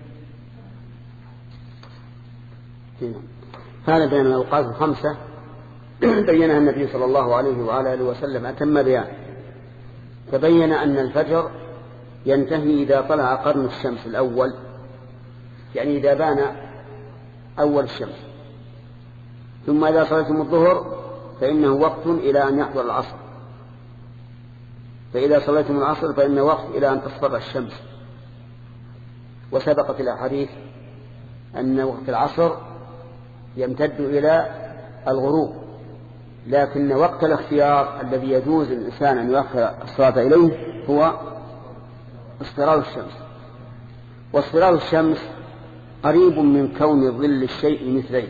هذا بين الأوقات الخمسة بينها النبي صلى الله عليه وعلى آله وسلم أتم بيان. فبين أن الفجر ينتهي إذا طلع قرن الشمس الأول، يعني إذا بان أول الشمس. ثم إذا صليتم الظهر فإنه وقت إلى أن يحضر العصر، فإذا صليتم العصر فإنه وقت إلى أن تصفر الشمس. وسبقت الأحاديث أن وقت العصر يمتد إلى الغروب، لكن وقت الاختيار الذي يجوز الإنسان أن يؤخر الصلاة إليه هو اصفرار الشمس. واصفرار الشمس قريب من كون ظل الشيء مثليه،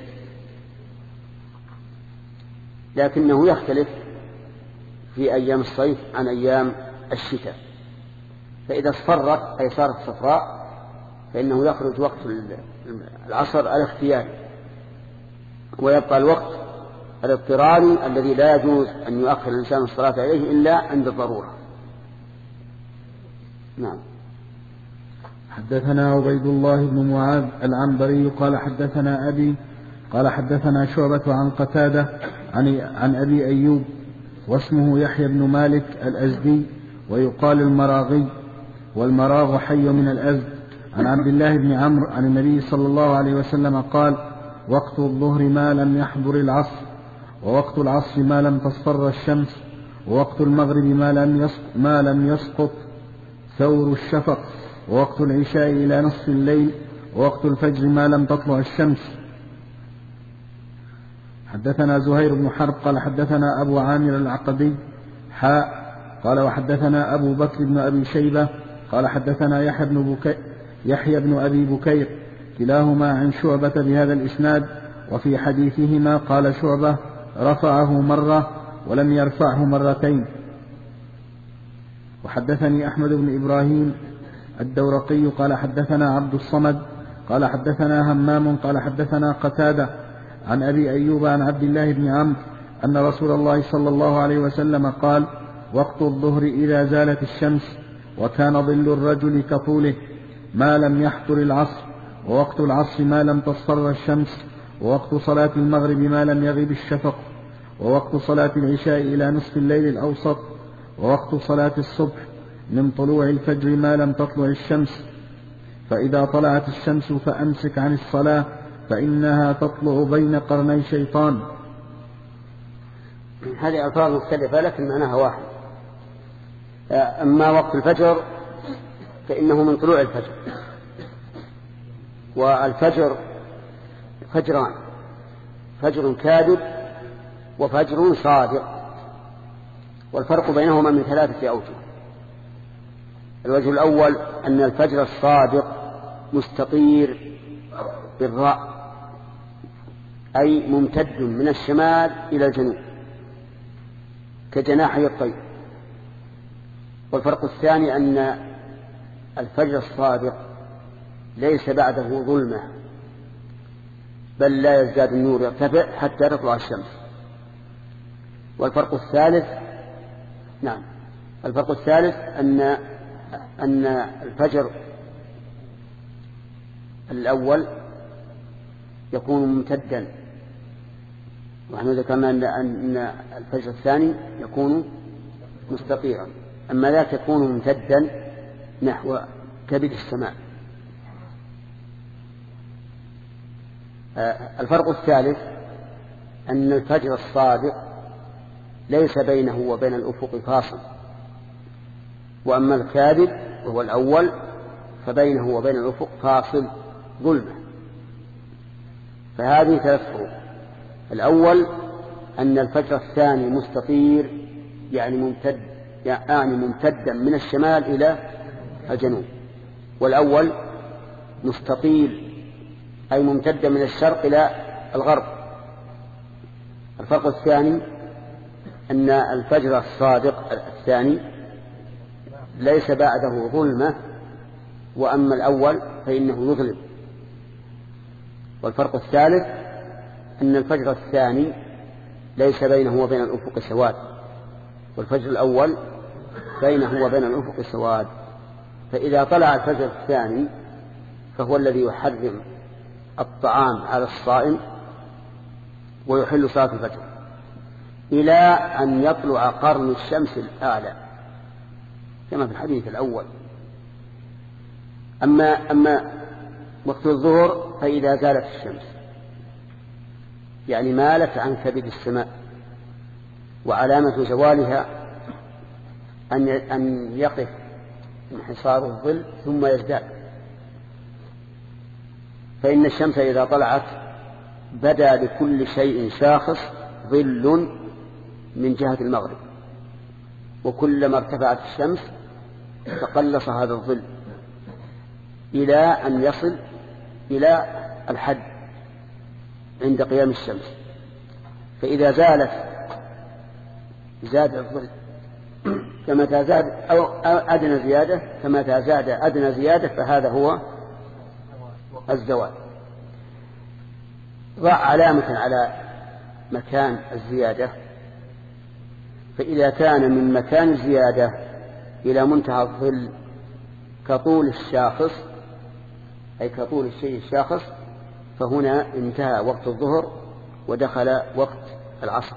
لكنه يختلف في أيام الصيف عن أيام الشتاء. فإذا اصفرت أي صارت صفراء فإنه يخرج وقت العصر الاختياري، ويبقى الوقت الاضطراري الذي لا يجوز أن يؤخر الإنسان الصلاة إليه إلا عند الضرورة. نعم. حدثنا عبيد الله بن معاذ العنبري قال حدثنا أبي قال حدثنا شعبة عن قتادة عن أبي أيوب واسمه يحيى بن مالك الأزدي ويقال المراغي، والمراغ حي من الأزد، عن عبد الله بن عمرو عن النبي صلى الله عليه وسلم قال: وقت الظهر ما لم يحضر العصر، ووقت العصر ما لم تصفر الشمس، ووقت المغرب ما لم يسقط ثور الشفق، ووقت العشاء إلى نصف الليل، ووقت الفجر ما لم تطلع الشمس. حدثنا زهير بن حرب قال حدثنا أبو عامر العقدي قال وحدثنا أبو بكر بن أبي شيبة قال حدثنا يحيى بن أبي بكير كلاهما عن شعبة بهذا الإسناد، وفي حديثهما قال شعبة: رفعه مرة ولم يرفعه مرتين. وحدثني أحمد بن إبراهيم الدورقي قال حدثنا عبد الصمد قال حدثنا همام قال حدثنا قتادة عن أبي أيوب عن عبد الله بن عمرو أن رسول الله صلى الله عليه وسلم قال: وقت الظهر إذا زالت الشمس وكان ظل الرجل كطوله ما لم يحضر العصر، ووقت العصر ما لم تصفر الشمس، ووقت صلاة المغرب ما لم يغب الشفق، ووقت صلاة العشاء إلى نصف الليل الأوسط، ووقت صلاة الصبح من طلوع الفجر ما لم تطلع الشمس، فإذا طلعت الشمس فأمسك عن الصلاة فإنها تطلع بين قرني شيطان. هذه ألفاظ مختلفة لكن معناها واحد. أما وقت الفجر فإنه من طلوع الفجر، والفجر فجران: فجر كاذب وفجر صادق، والفرق بينهما من 3 أوجه. الوجه الأول أن الفجر الصادق مستطير بالراء، أي ممتد من الشمال إلى الجنوب كجناحي الطير. والفرق الثاني أن الفجر الصادق ليس بعده ظلمة، بل لا يزداد النور يرتفع حتى تطلع الشمس. والفرق الثالث الفرق الثالث أن الفجر الأول يكون ممتدا، ونحن ذكرنا أن الفجر الثاني يكون مستقيرا، أما ذاك يكون ممتدا نحو كبد السماء. الفرق الثالث أن الفجر الصادق ليس بينه وبين الأفق فاصل، وأما الكاذب وهو الأول فبينه وبين الأفق فاصل ظلمة. فهذه ثلاث فروق. الأول أن الفجر الثاني مستطير، يعني ممتدا من الشمال إلى الجنوب، والأول مستطيل أي ممتدا من الشرق إلى الغرب. الفرق الثاني أن الفجر الصادق الثاني ليس بعده ظلمة، وأما الأول فإنه يظلم. والفرق الثالث أن الفجر الثاني ليس بينه وبين الأفق سواد، والفجر الأول بينه وبين الأفق سواد. فإذا طلع الفجر الثاني فهو الذي يحرم الطعام على الصائم ويحل صلاة الفجر إلى أن يطلع قرن الشمس الأعلى كما في الحديث الأول. أما وقت الظهر فإذا زالت الشمس، يعني مالت عن كبد السماء، وعلامة زوالها أن يقف انحصار الظل ثم يزداد. فإن الشمس إذا طلعت بدا لكل شيء شاخص ظل من جهة المغرب، وكلما ارتفعت الشمس تقلص هذا الظل إلى أن يصل إلى الحد عند قيام الشمس. فإذا زالت زاد الظل كمتى زاد أو أدنى زيادة، كمتى زاد أدنى زيادة فهذا هو الزوال. ضع علامة على مكان الزيادة، فإذا كان من مكان الزيادة إلى منتهى الظل كطول الشاخص أي كطول الشيء الشاخص، فهنا انتهى وقت الظهر ودخل وقت العصر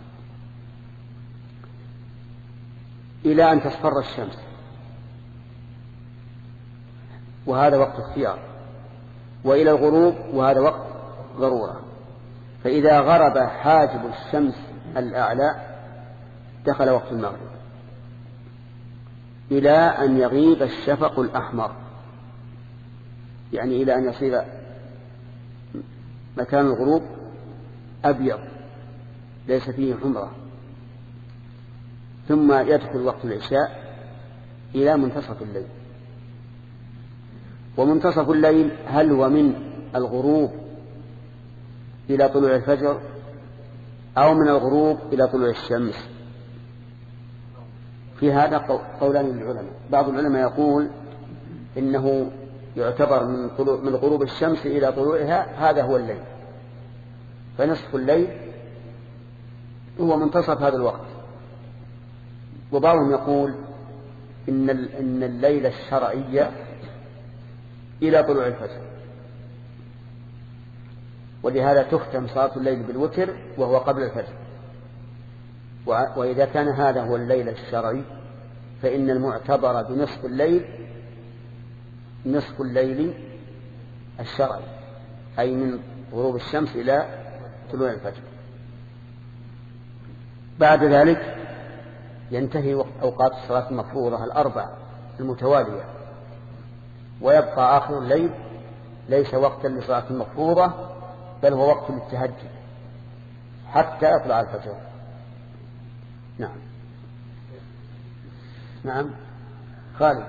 إلى أن تصفر الشمس، وهذا وقت اختيار، وإلى الغروب وهذا وقت ضرورة. فإذا غرب حاجب الشمس الأعلى دخل وقت المغرب إلى أن يغيب الشفق الأحمر، يعني إلى أن يصير مكان الغروب أبيض ليس فيه حمرة، ثم يدخل وقت العشاء إلى منتصف الليل. ومنتصف الليل هل هو من الغروب إلى طلوع الفجر أو من الغروب إلى طلوع الشمس؟ في هذا قولان للعلماء. بعض العلماء يقول إنه يعتبر من غروب الشمس إلى طلوعها هذا هو الليل، فنصف الليل هو منتصف هذا الوقت. وبعضهم يقول إن الليل الشرعي إلى طلوع الفجر، ولهذا تختم صلاة الليل بالوتر وهو قبل الفجر. وإذا كان هذا هو الليل الشرعي فإن المعتبر بنصف الليل نصف الليل الشرعي، أي من غروب الشمس إلى طلوع الفجر. بعد ذلك ينتهي أوقات الصلاة المفروضة الأربع المتوالية، ويبقى آخر الليل ليس وقتا لصلاة المفروضة بل هو وقت للتهجد حتى يطلع الفجر. نعم نعم خالد.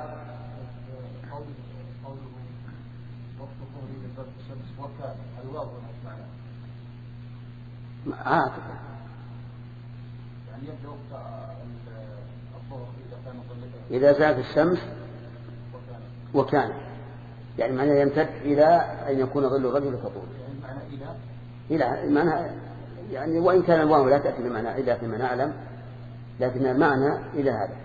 يعني يبدأ وقت الظهر إذا كان إذا زالت الشمس وكان يعني معناه يمتد إلى أن يكون ظل الرجل كطول. إلى معنى يعني وإن كان الواو لا تأتي بمعنى إلى كما نعلم، لكن المعنى إلى هذا.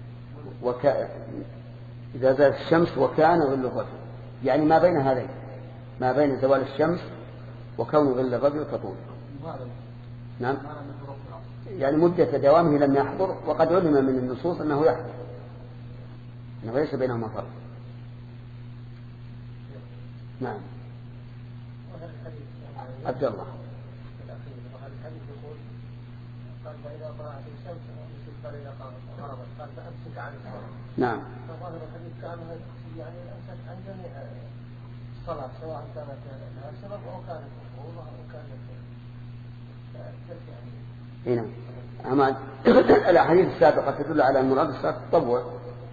إذا زالت الشمس وكان ظل الرجل، يعني ما بين هذين، ما بين زوال الشمس وكون ظل الرجل كطول. نعم، يعني مدة دوامه لم يحضر، وقد علم من النصوص أنه يحضر، أنه ليس بينهما فرق. نعم. عبد الله. نعم. فظاهر الحديث كان يعني الأمسك عن جميع الصلاة سواء كانت لها سبب أو كانت مفروضة أو كانت يعني. نعم. أما الأحاديث السابقة تدل على المراد الصلاة التطوع،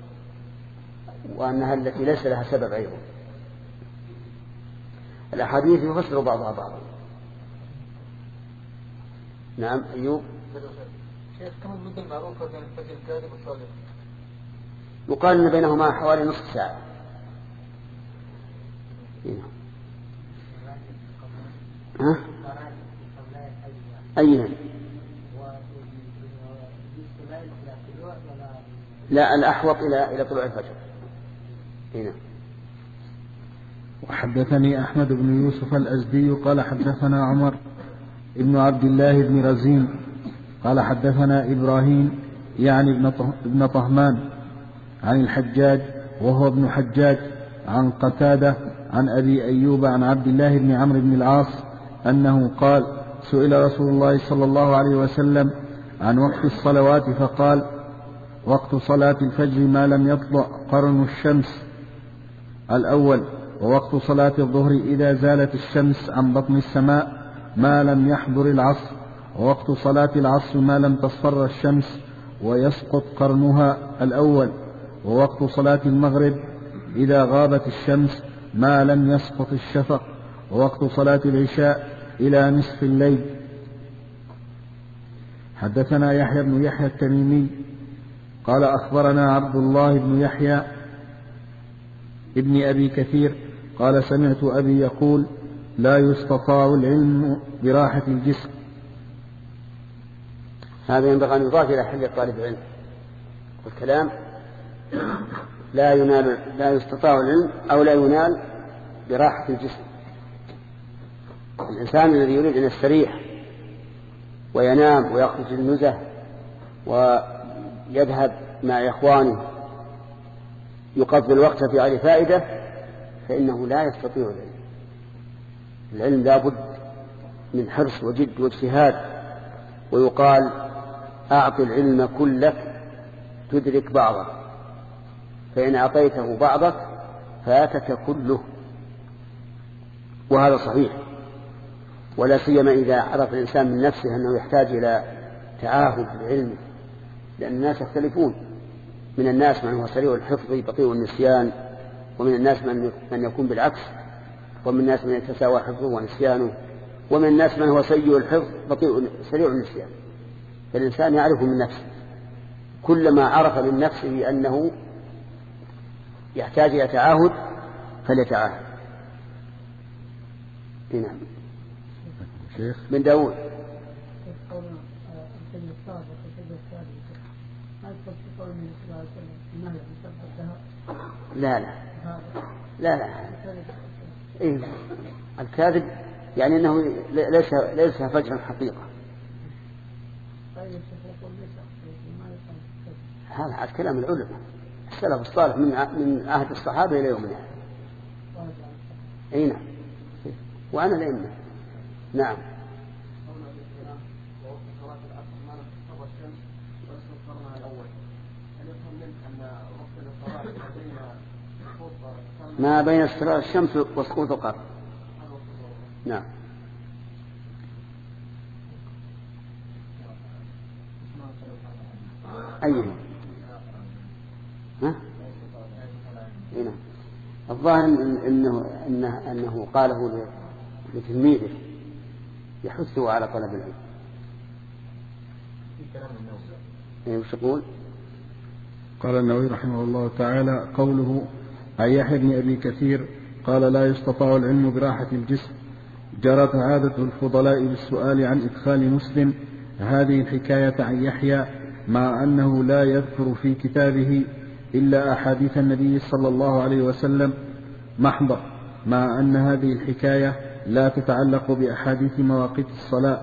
وأنها التي ليس لها سبب أيضا. الأحاديث يفسر بعضها بعضا. نعم. أيوب. شيخ كم المدة المعروفة بين الفجر الكاذب والصادق؟ يقال أن بينهما حوالي نصف ساعة. ها؟ أين؟ لا، الأحوط إلى طلوع الفجر. هنا. وحدثني أحمد بن يوسف الأزدي قال حدثنا عمر ابن عبد الله بن رزين قال حدثنا إبراهيم يعني ابن طهمان عن الحجاج وهو ابن حجاج عن قتادة عن أبي أيوب عن عبد الله بن عمرو بن العاص أنه قال: سئل رسول الله صلى الله عليه وسلم عن وقت الصلوات فقال: وقت صلاة الفجر ما لم يطلع قرن الشمس الأول، ووقت صلاة الظهر إذا زالت الشمس عن بطن السماء ما لم يحضر العصر، ووقت صلاة العصر ما لم تصفر الشمس ويسقط قرنها الأول، ووقت صلاة المغرب إذا غابت الشمس ما لم يسقط الشفق، ووقت صلاة العشاء إلى نصف الليل. حدثنا يحيى بن يحيى التميمي قال أخبرنا عبد الله بن يحيى ابن أبي كثير قال سمعت أبي يقول: لا يستطاع العلم براحة الجسم. هذا ينبغي أن يضاف إلى حل طالب العلم، والكلام لا يستطاع العلم أو لا ينال براحة الجسم. الإنسان الذي يريد أن يستريح وينام ويخرج النزه ويذهب مع إخوانه يقضي الوقت في غير فائدة فإنه لا يستطيع العلم. العلم لا بد من حرص وجد واجتهاد، ويقال: أعط العلم كلك تدرك بعضه، فإن أعطيته بعضك فاتك كله. وهذا صحيح، ولا سيما إذا عرف الإنسان من نفسه أنه يحتاج إلى تعاهد العلم، لأن الناس يختلفون. من الناس من هو سريع الحفظ بطيء النسيان، ومن الناس من يكون بالعكس، ومن الناس من يتساوى حفظه ونسيانه، ومن الناس من هو سيء الحفظ سريع النسيان. فالإنسان يعرف من نفسه، كلما عرف من نفسه أنه يحتاج إلى تعاهد فليتعاهد. نعم. من داود. لا لا لا لا إيه؟ الكاذب يعني أنه ليس فجرا حقيقة. هذا عاد كلام العلماء السلف الصالح من عهد الصحابة إلى يومنا. أي نعم. وأنا الأئمة. نعم. ما بين استراء الشمس وسقوط القمر. نعم. أيه؟ ها؟ نعم. الظاهر أنه قاله لتلميذه يحثه على طلب العلم. قال النووي رحمه الله تعالى: قوله عن يحيى بن أبي كثير قال لا يستطاع العلم براحة الجسم. جرت عادة الفضلاء بالسؤال عن إدخال مسلم هذه الحكاية عن يحيى، مع أنه لا يذكر في كتابه إلا أحاديث النبي صلى الله عليه وسلم محضة، مع أن هذه الحكاية لا تتعلق بأحاديث مواقيت الصلاة،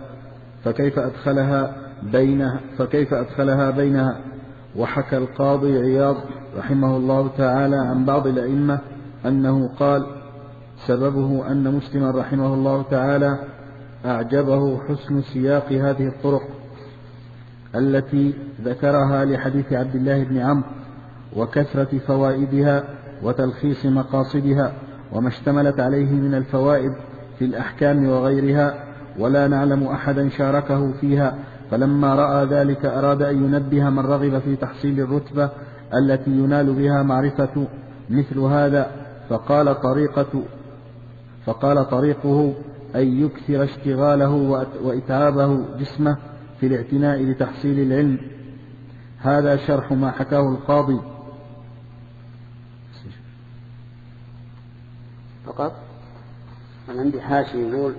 فكيف أدخلها بينها. وحكى القاضي عياض رحمه الله تعالى عن بعض الأئمة أنه قال سببه أن مسلما رحمه الله تعالى أعجبه حسن سياق هذه الطرق التي ذكرها لحديث عبد الله بن عمرو وكثرة فوائدها وتلخيص مقاصدها وما اشتملت عليه من الفوائد في الأحكام وغيرها، ولا نعلم أحدا شاركه فيها، فلما رأى ذلك أراد أن ينبه من رغب في تحصيل الرتبة التي ينال بها معرفة مثل هذا، فقال طريقه أن يكثر اشتغاله وإتعابه جسمه في الاعتناء لتحصيل العلم. هذا شرح ما حكاه القاضي. فقط أنا عندي حاشي يقول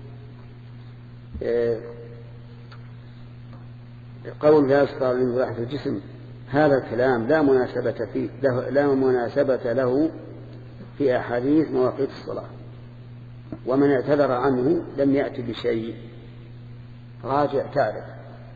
قول لا يستطيع من راحة الجسم، هذا الكلام لا مناسبة له في أحاديث مواقيت الصلاة، ومن اعتذر عنه لم يأتي بشيء. راجع تعرف.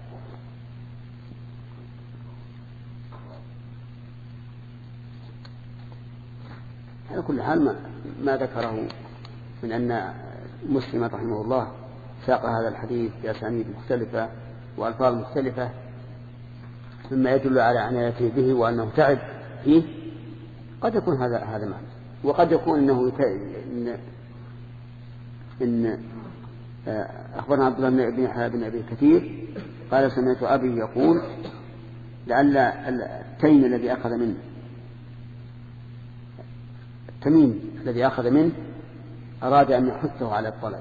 على كل حال ما ذكره من أن مسلم رحمه الله ساق هذا الحديث بأسانيد مختلفة وألفاظ مختلفة مما يدل على عنايته به وأنه تعب فيه. قد يكون هذا معنى، وقد يكون أنه إن أخبرنا عبد الله بن أبي كثير قال سمعت أبي يقول لعل التيم الذي أخذ منه التميم الذي أخذ منه أراد أن يحثه على الطلب.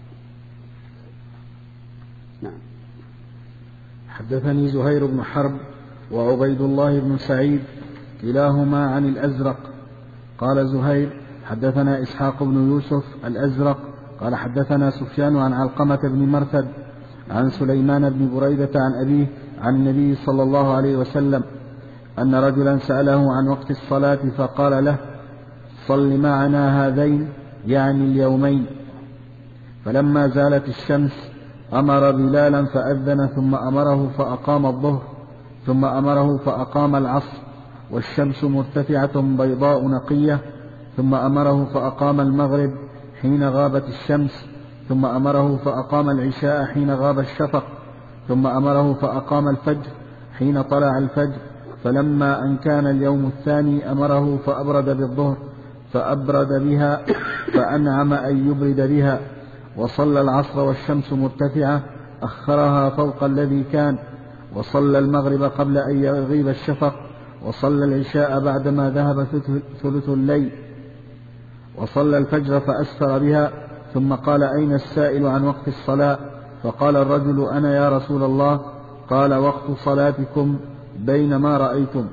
نعم. حدثني زهير بن حرب وعبيد الله بن سعيد كلاهما عن الأزرق. قال زهير حدثنا إسحاق بن يوسف الأزرق قال حدثنا سفيان عن علقمة بن مرثد عن سليمان بن بريدة عن أبيه عن النبي صلى الله عليه وسلم أن رجلا سأله عن وقت الصلاة فقال له صل معنا هذين يعني اليومين. فلما زالت الشمس أمر بلالا فأذن ثم أمره فأقام الظهر ثم أمره فأقام العصر والشمس مرتفعة بيضاء نقية ثم أمره فأقام المغرب حين غابت الشمس ثم أمره فأقام العشاء حين غاب الشفق ثم أمره فأقام الفجر حين طلع الفجر. فلما أن كان اليوم الثاني أمره فأبرد بالظهر فأبرد بها فأنعم أن يبرد بها. وصلى العصر والشمس مرتفعة أخرها فوق الذي كان. وصلى المغرب قبل أن يغيب الشفق وصلى العشاء بعدما ذهب ثلث الليل. وصلى الفجر فأسفر بها ثم قال أين السائل عن وقت الصلاة؟ فقال الرجل أنا يا رسول الله. قال وقت صلاتكم بينما رأيتم.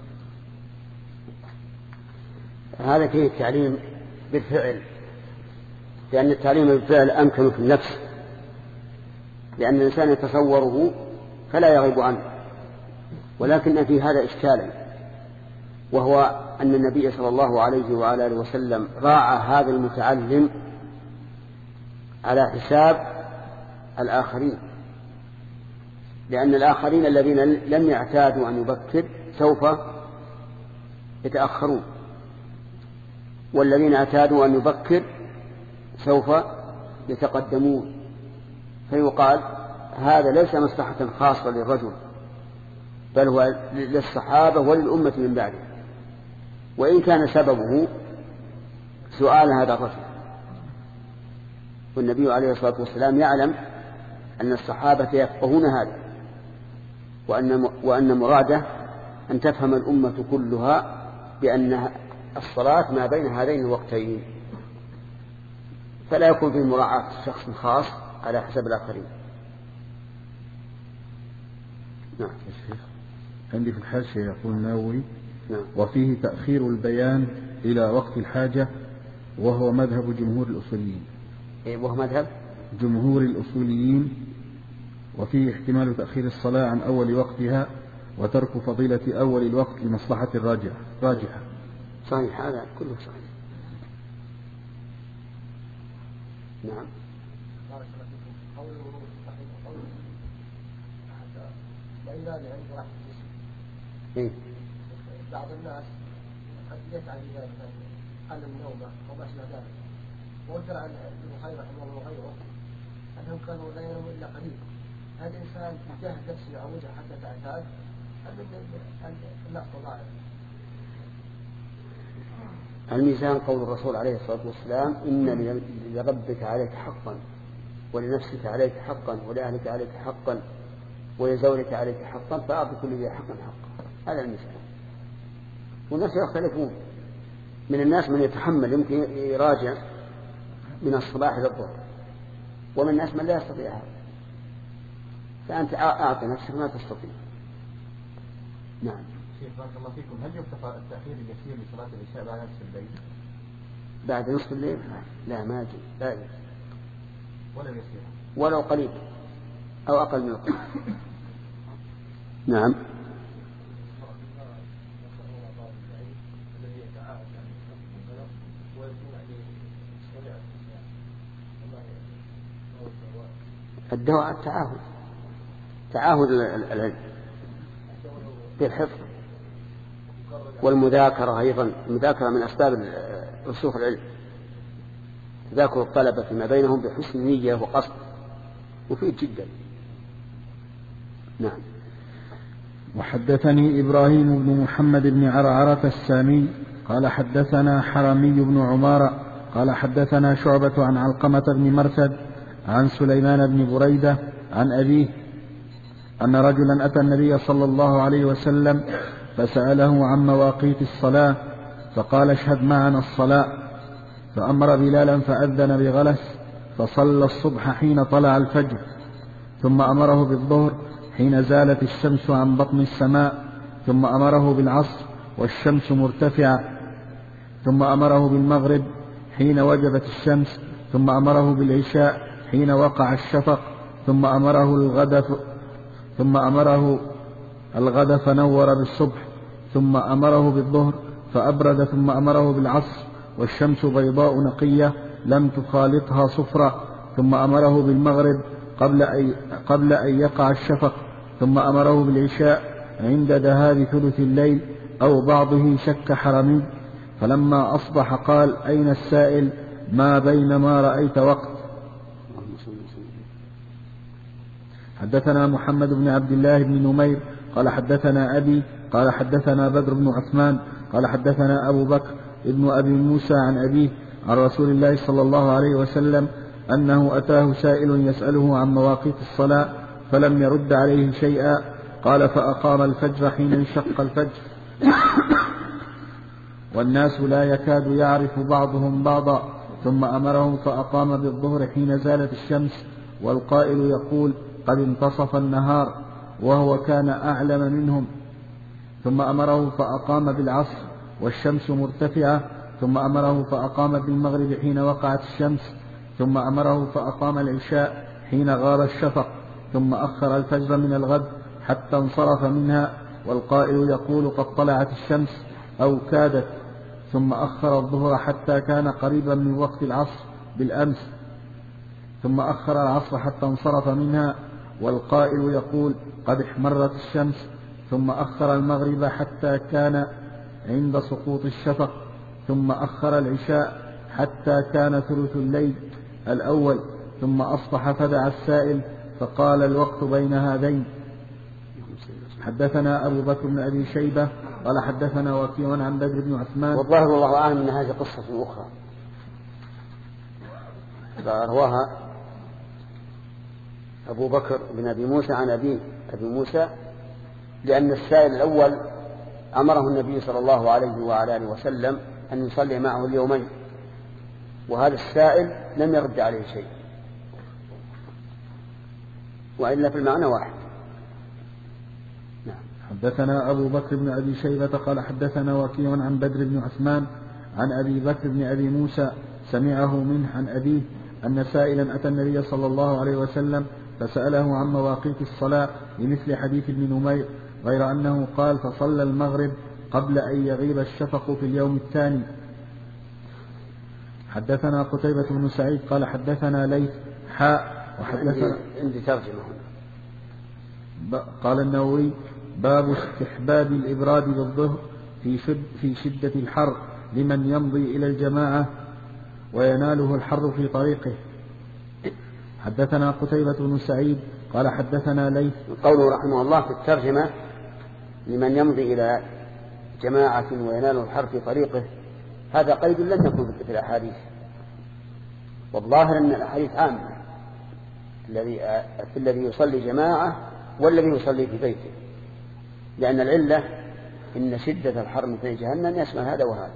هذا فيه التعليم بالفعل، لأن التعليم بالفعل أمكن في النفس، لأن الإنسان يتصوره فلا يغيب عنه. ولكن في هذا إشكالا، وهو أن النبي صلى الله عليه وعلى آله وسلم راعى هذا المتعلم على حساب الآخرين، لأن الآخرين الذين لم يعتادوا أن يبكر سوف يتأخرون، والذين اعتادوا أن يبكر سوف يتقدمون. فيقال هذا ليس مصلحة خاصة للرجل، بل هو للصحابة وللأمة من بعده، وإن كان سببه سؤال هذا الرجل. والنبي عليه الصلاة والسلام يعلم أن الصحابة يفقهون هذا، وأن مراده أن تفهم الأمة كلها بأن الصلاة ما بين هذين الوقتين، فلا يكون في مراعاة شخص خاص على حسب الآخرين. نعم. عندي في الحاشية يقول النووي نعم. وفيه تأخير البيان إلى وقت الحاجة، وهو مذهب جمهور الأصوليين. وهو مذهب جمهور الأصوليين، وفيه احتمال تأخير الصلاة عن أول وقتها وترك فضيلة أول الوقت لمصلحة راجحة. صحيح، هذا كله صحيح. نعم. بارك الله فيكم. قوله صحيح وقوله حتى وإن ذلك عند راحة الجسم. بعض الناس قد يفعل ذلك قل النوم أو ما أشبه ذلك. وذكر عن ابن خير رحمه الله وغيره أنهم كانوا لا يناموا إلا قليل. هذا الإنسان يجاهد نفسه يعودها حتى تعتاد لا تضاعف. الميزان قول الرسول عليه الصلاة والسلام: إن لربك عليك حقا، ولنفسك عليك حقا، ولأهلك عليك حقا، ولزوجك عليك حقا، فأعط كل ذي حقا حقا. هذا الميزان. والناس يختلفون، من الناس من يتحمل يمكن يراجع من الصباح إلى الظهر، ومن الناس من لا يستطيع هذا، فأنت أعطي نفسك ما تستطيع. نعم. شيخ بارك الله فيكم، هل يكتفى التأخير اليسير لصلاة العشاء بعد نصف الليل؟ بعد نصف الليل؟ لا، ما يجوز، لا يجوز. ولا يسير ولو قليل أو أقل من القليل. نعم. الدواء تعاهد العلم بالحفظ والمذاكرة. أيضا المذاكرة من أسباب رسوخ العلم، تذاكر الطلبة فيما بينهم بحسن نية وقصد مفيد جدا. نعم. وحدثني إبراهيم بن محمد بن عرعرة السامي قال حدثنا حرمي بن عمارة قال حدثنا شعبة عن علقمة بن مرثد عن سليمان بن بريدة عن أبيه أن رجلا أتى النبي صلى الله عليه وسلم فسأله عن مواقيت الصلاة فقال: اشهد معنا الصلاة. فأمر بلالا فأذن بغلس فصلى الصبح حين طلع الفجر، ثم أمره بالظهر حين زالت الشمس عن بطن السماء، ثم أمره بالعصر والشمس مرتفعة، ثم أمره بالمغرب حين وجبت الشمس، ثم أمره بالعشاء حين وقع الشفق، ثم أمره الغد فنور بالصبح، ثم أمره بالظهر فأبرد، ثم أمره بالعصر والشمس بيضاء نقية لم تخالطها صفرة، ثم أمره بالمغرب قبل أن يقع الشفق، ثم أمره بالعشاء عند ذهاب ثلث الليل أو بعضه، شك حرمي. فلما أصبح قال: أين السائل؟ ما بين ما رأيت وقت. حدثنا محمد بن عبد الله بن نمير قال حدثنا أبي قال حدثنا بدر بن عثمان قال حدثنا أبو بكر ابن أبي موسى عن أبيه عن رسول الله صلى الله عليه وسلم أنه أتاه سائل يسأله عن مواقيت الصلاة فلم يرد عليه شيئا. قال: فأقام الفجر حين انشق الفجر والناس لا يكاد يعرف بعضهم بعضا، ثم أمره فأقام بالظهر حين زالت الشمس والقائل يقول: قد انتصف النهار، وهو كان أعلم منهم. ثم أمره فأقام بالعصر والشمس مرتفعة، ثم أمره فأقام بالمغرب حين وقعت الشمس، ثم أمره فأقام العشاء حين غاب الشفق، ثم أخر الفجر من الغد حتى انصرف منها، والقائل يقول: قد طلعت الشمس أو كادت، ثم أخر الظهر حتى كان قريبا من وقت العصر بالأمس، ثم أخر العصر حتى انصرف منها، والقائل يقول: قد احمرت الشمس، ثم أخر المغرب حتى كان عند سقوط الشفق، ثم أخر العشاء حتى كان ثلث الليل الأول، ثم أصبح فدعا السائل فقال: الوقت بين هذين. حدثنا أبو بكر بن أبي شيبة قال حدثنا وكيع عن بدر بن عثمان. والظاهر والله أعلم أن هذه قصة أخرى رواها أبو بكر بن أبي موسى عن أبي موسى، لأن السائل الأول أمره النبي صلى الله عليه وعلى آله وسلم أن يصلي معه اليومين، وهذا السائل لم يرد عليه شيء، وإلا في المعنى واحد. حدثنا أبو بكر بن أبي شيبة قال حدثنا وكيع عن بدر بن عثمان عن أبي بكر بن أبي موسى سمعه منه عن أبيه أن سائلا أتى النبي صلى الله عليه وسلم فسأله عن مواقيت الصلاة بمثل حديث ابن نمير، غير أنه قال فصلى المغرب قبل أن يغيب الشفق في اليوم الثاني. حدثنا قتيبة بن سعيد قال حدثنا ليث وحدثنا عندي ترجمة هنا. قال النووي باب استحباب الإبراد بالظهر في شدة الحر لمن يمضي إلى الجماعة ويناله الحر في طريقه. حدثنا قتيبة بن سعيد قال حدثنا ليث. قوله رحمه الله في الترجمة لمن يمضي إلى جماعة ويناله الحر في طريقه، هذا قيد لم يكن في الأحاديث، والظاهر أن الأحاديث عامة في الذي يصلي جماعة والذي يصلي في بيته، لأن العلة إن شدة الحر من في جهنم يشمل هذا وهذا.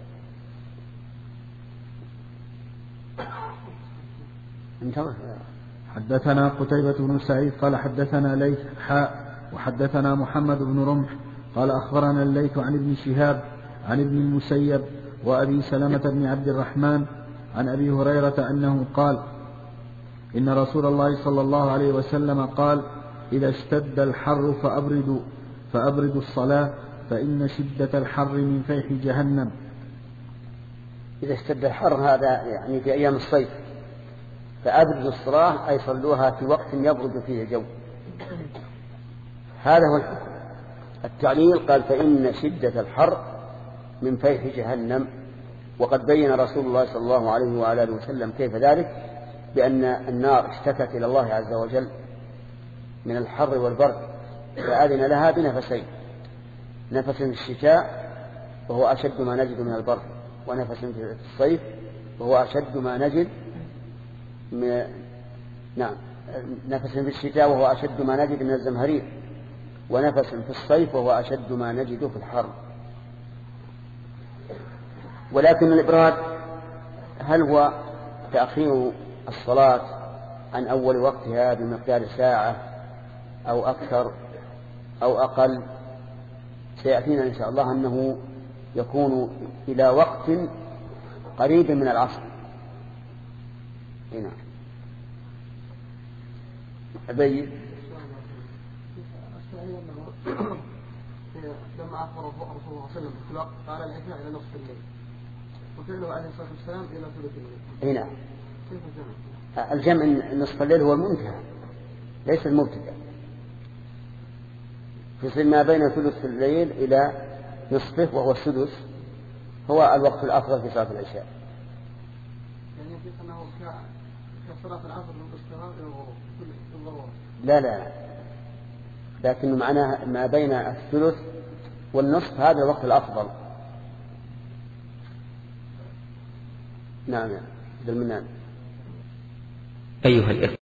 حدثنا قتيبة بن سعيد قال حدثنا ليث وحدثنا محمد بن رمح قال أخبرنا الليث عن ابن شهاب عن ابن المسيب وأبي سلمة بن عبد الرحمن عن أبي هريرة أنه قال إن رسول الله صلى الله عليه وسلم قال إذا اشتد الحر فأبردوا الصلاة فإن شدة الحر من فيح جهنم. إذا اشتد الحر هذا يعني في أيام الصيف، فأبردوا الصلاة أي صلوها في وقت يبرد فيه الجو. هذا هو الحكم. التعليل قال فإن شدة الحر من فيح جهنم، وقد بين رسول الله صلى الله عليه وعلى آله وسلم كيف ذلك، بأن النار اشتكت إلى الله عز وجل من الحر والبرد، فأذن لها بنفسين: نفس في الشتاء وهو أشد ما نجد من البرد، ونفس في الصيف وهو أشد ما نجد نفس في الشتاء وهو أشد ما نجد من الزمهرير، ونفس في الصيف وهو أشد ما نجد في الحر. ولكن الإبراد هل هو تأخير الصلاة عن أول وقتها بمقدار ساعة أو أكثر أو أقل؟ سيأتينا إن شاء الله أنه يكون إلى وقت قريب من العصر. هنا أبين لما أخبر رسول الله صلى الله عليه وسلم في الوقت قال العشاء إلى نصف الليل، وفعله عليه الصلاة والسلام إلى ثلث الليل. هنا الجمع نصف الليل هو المنتهى ليس المبتدأ، يصل ما بين ثلث الليل إلى نصفه وهو السدس، هو الوقت الأفضل في صلاة العشاء. يعني يمكن أنه كصلاة العصر من الاستغراق والضرورة. لا لكن معناه ما بين الثلث والنصف هذا الوقت الأفضل. نعم. أيها الإخوة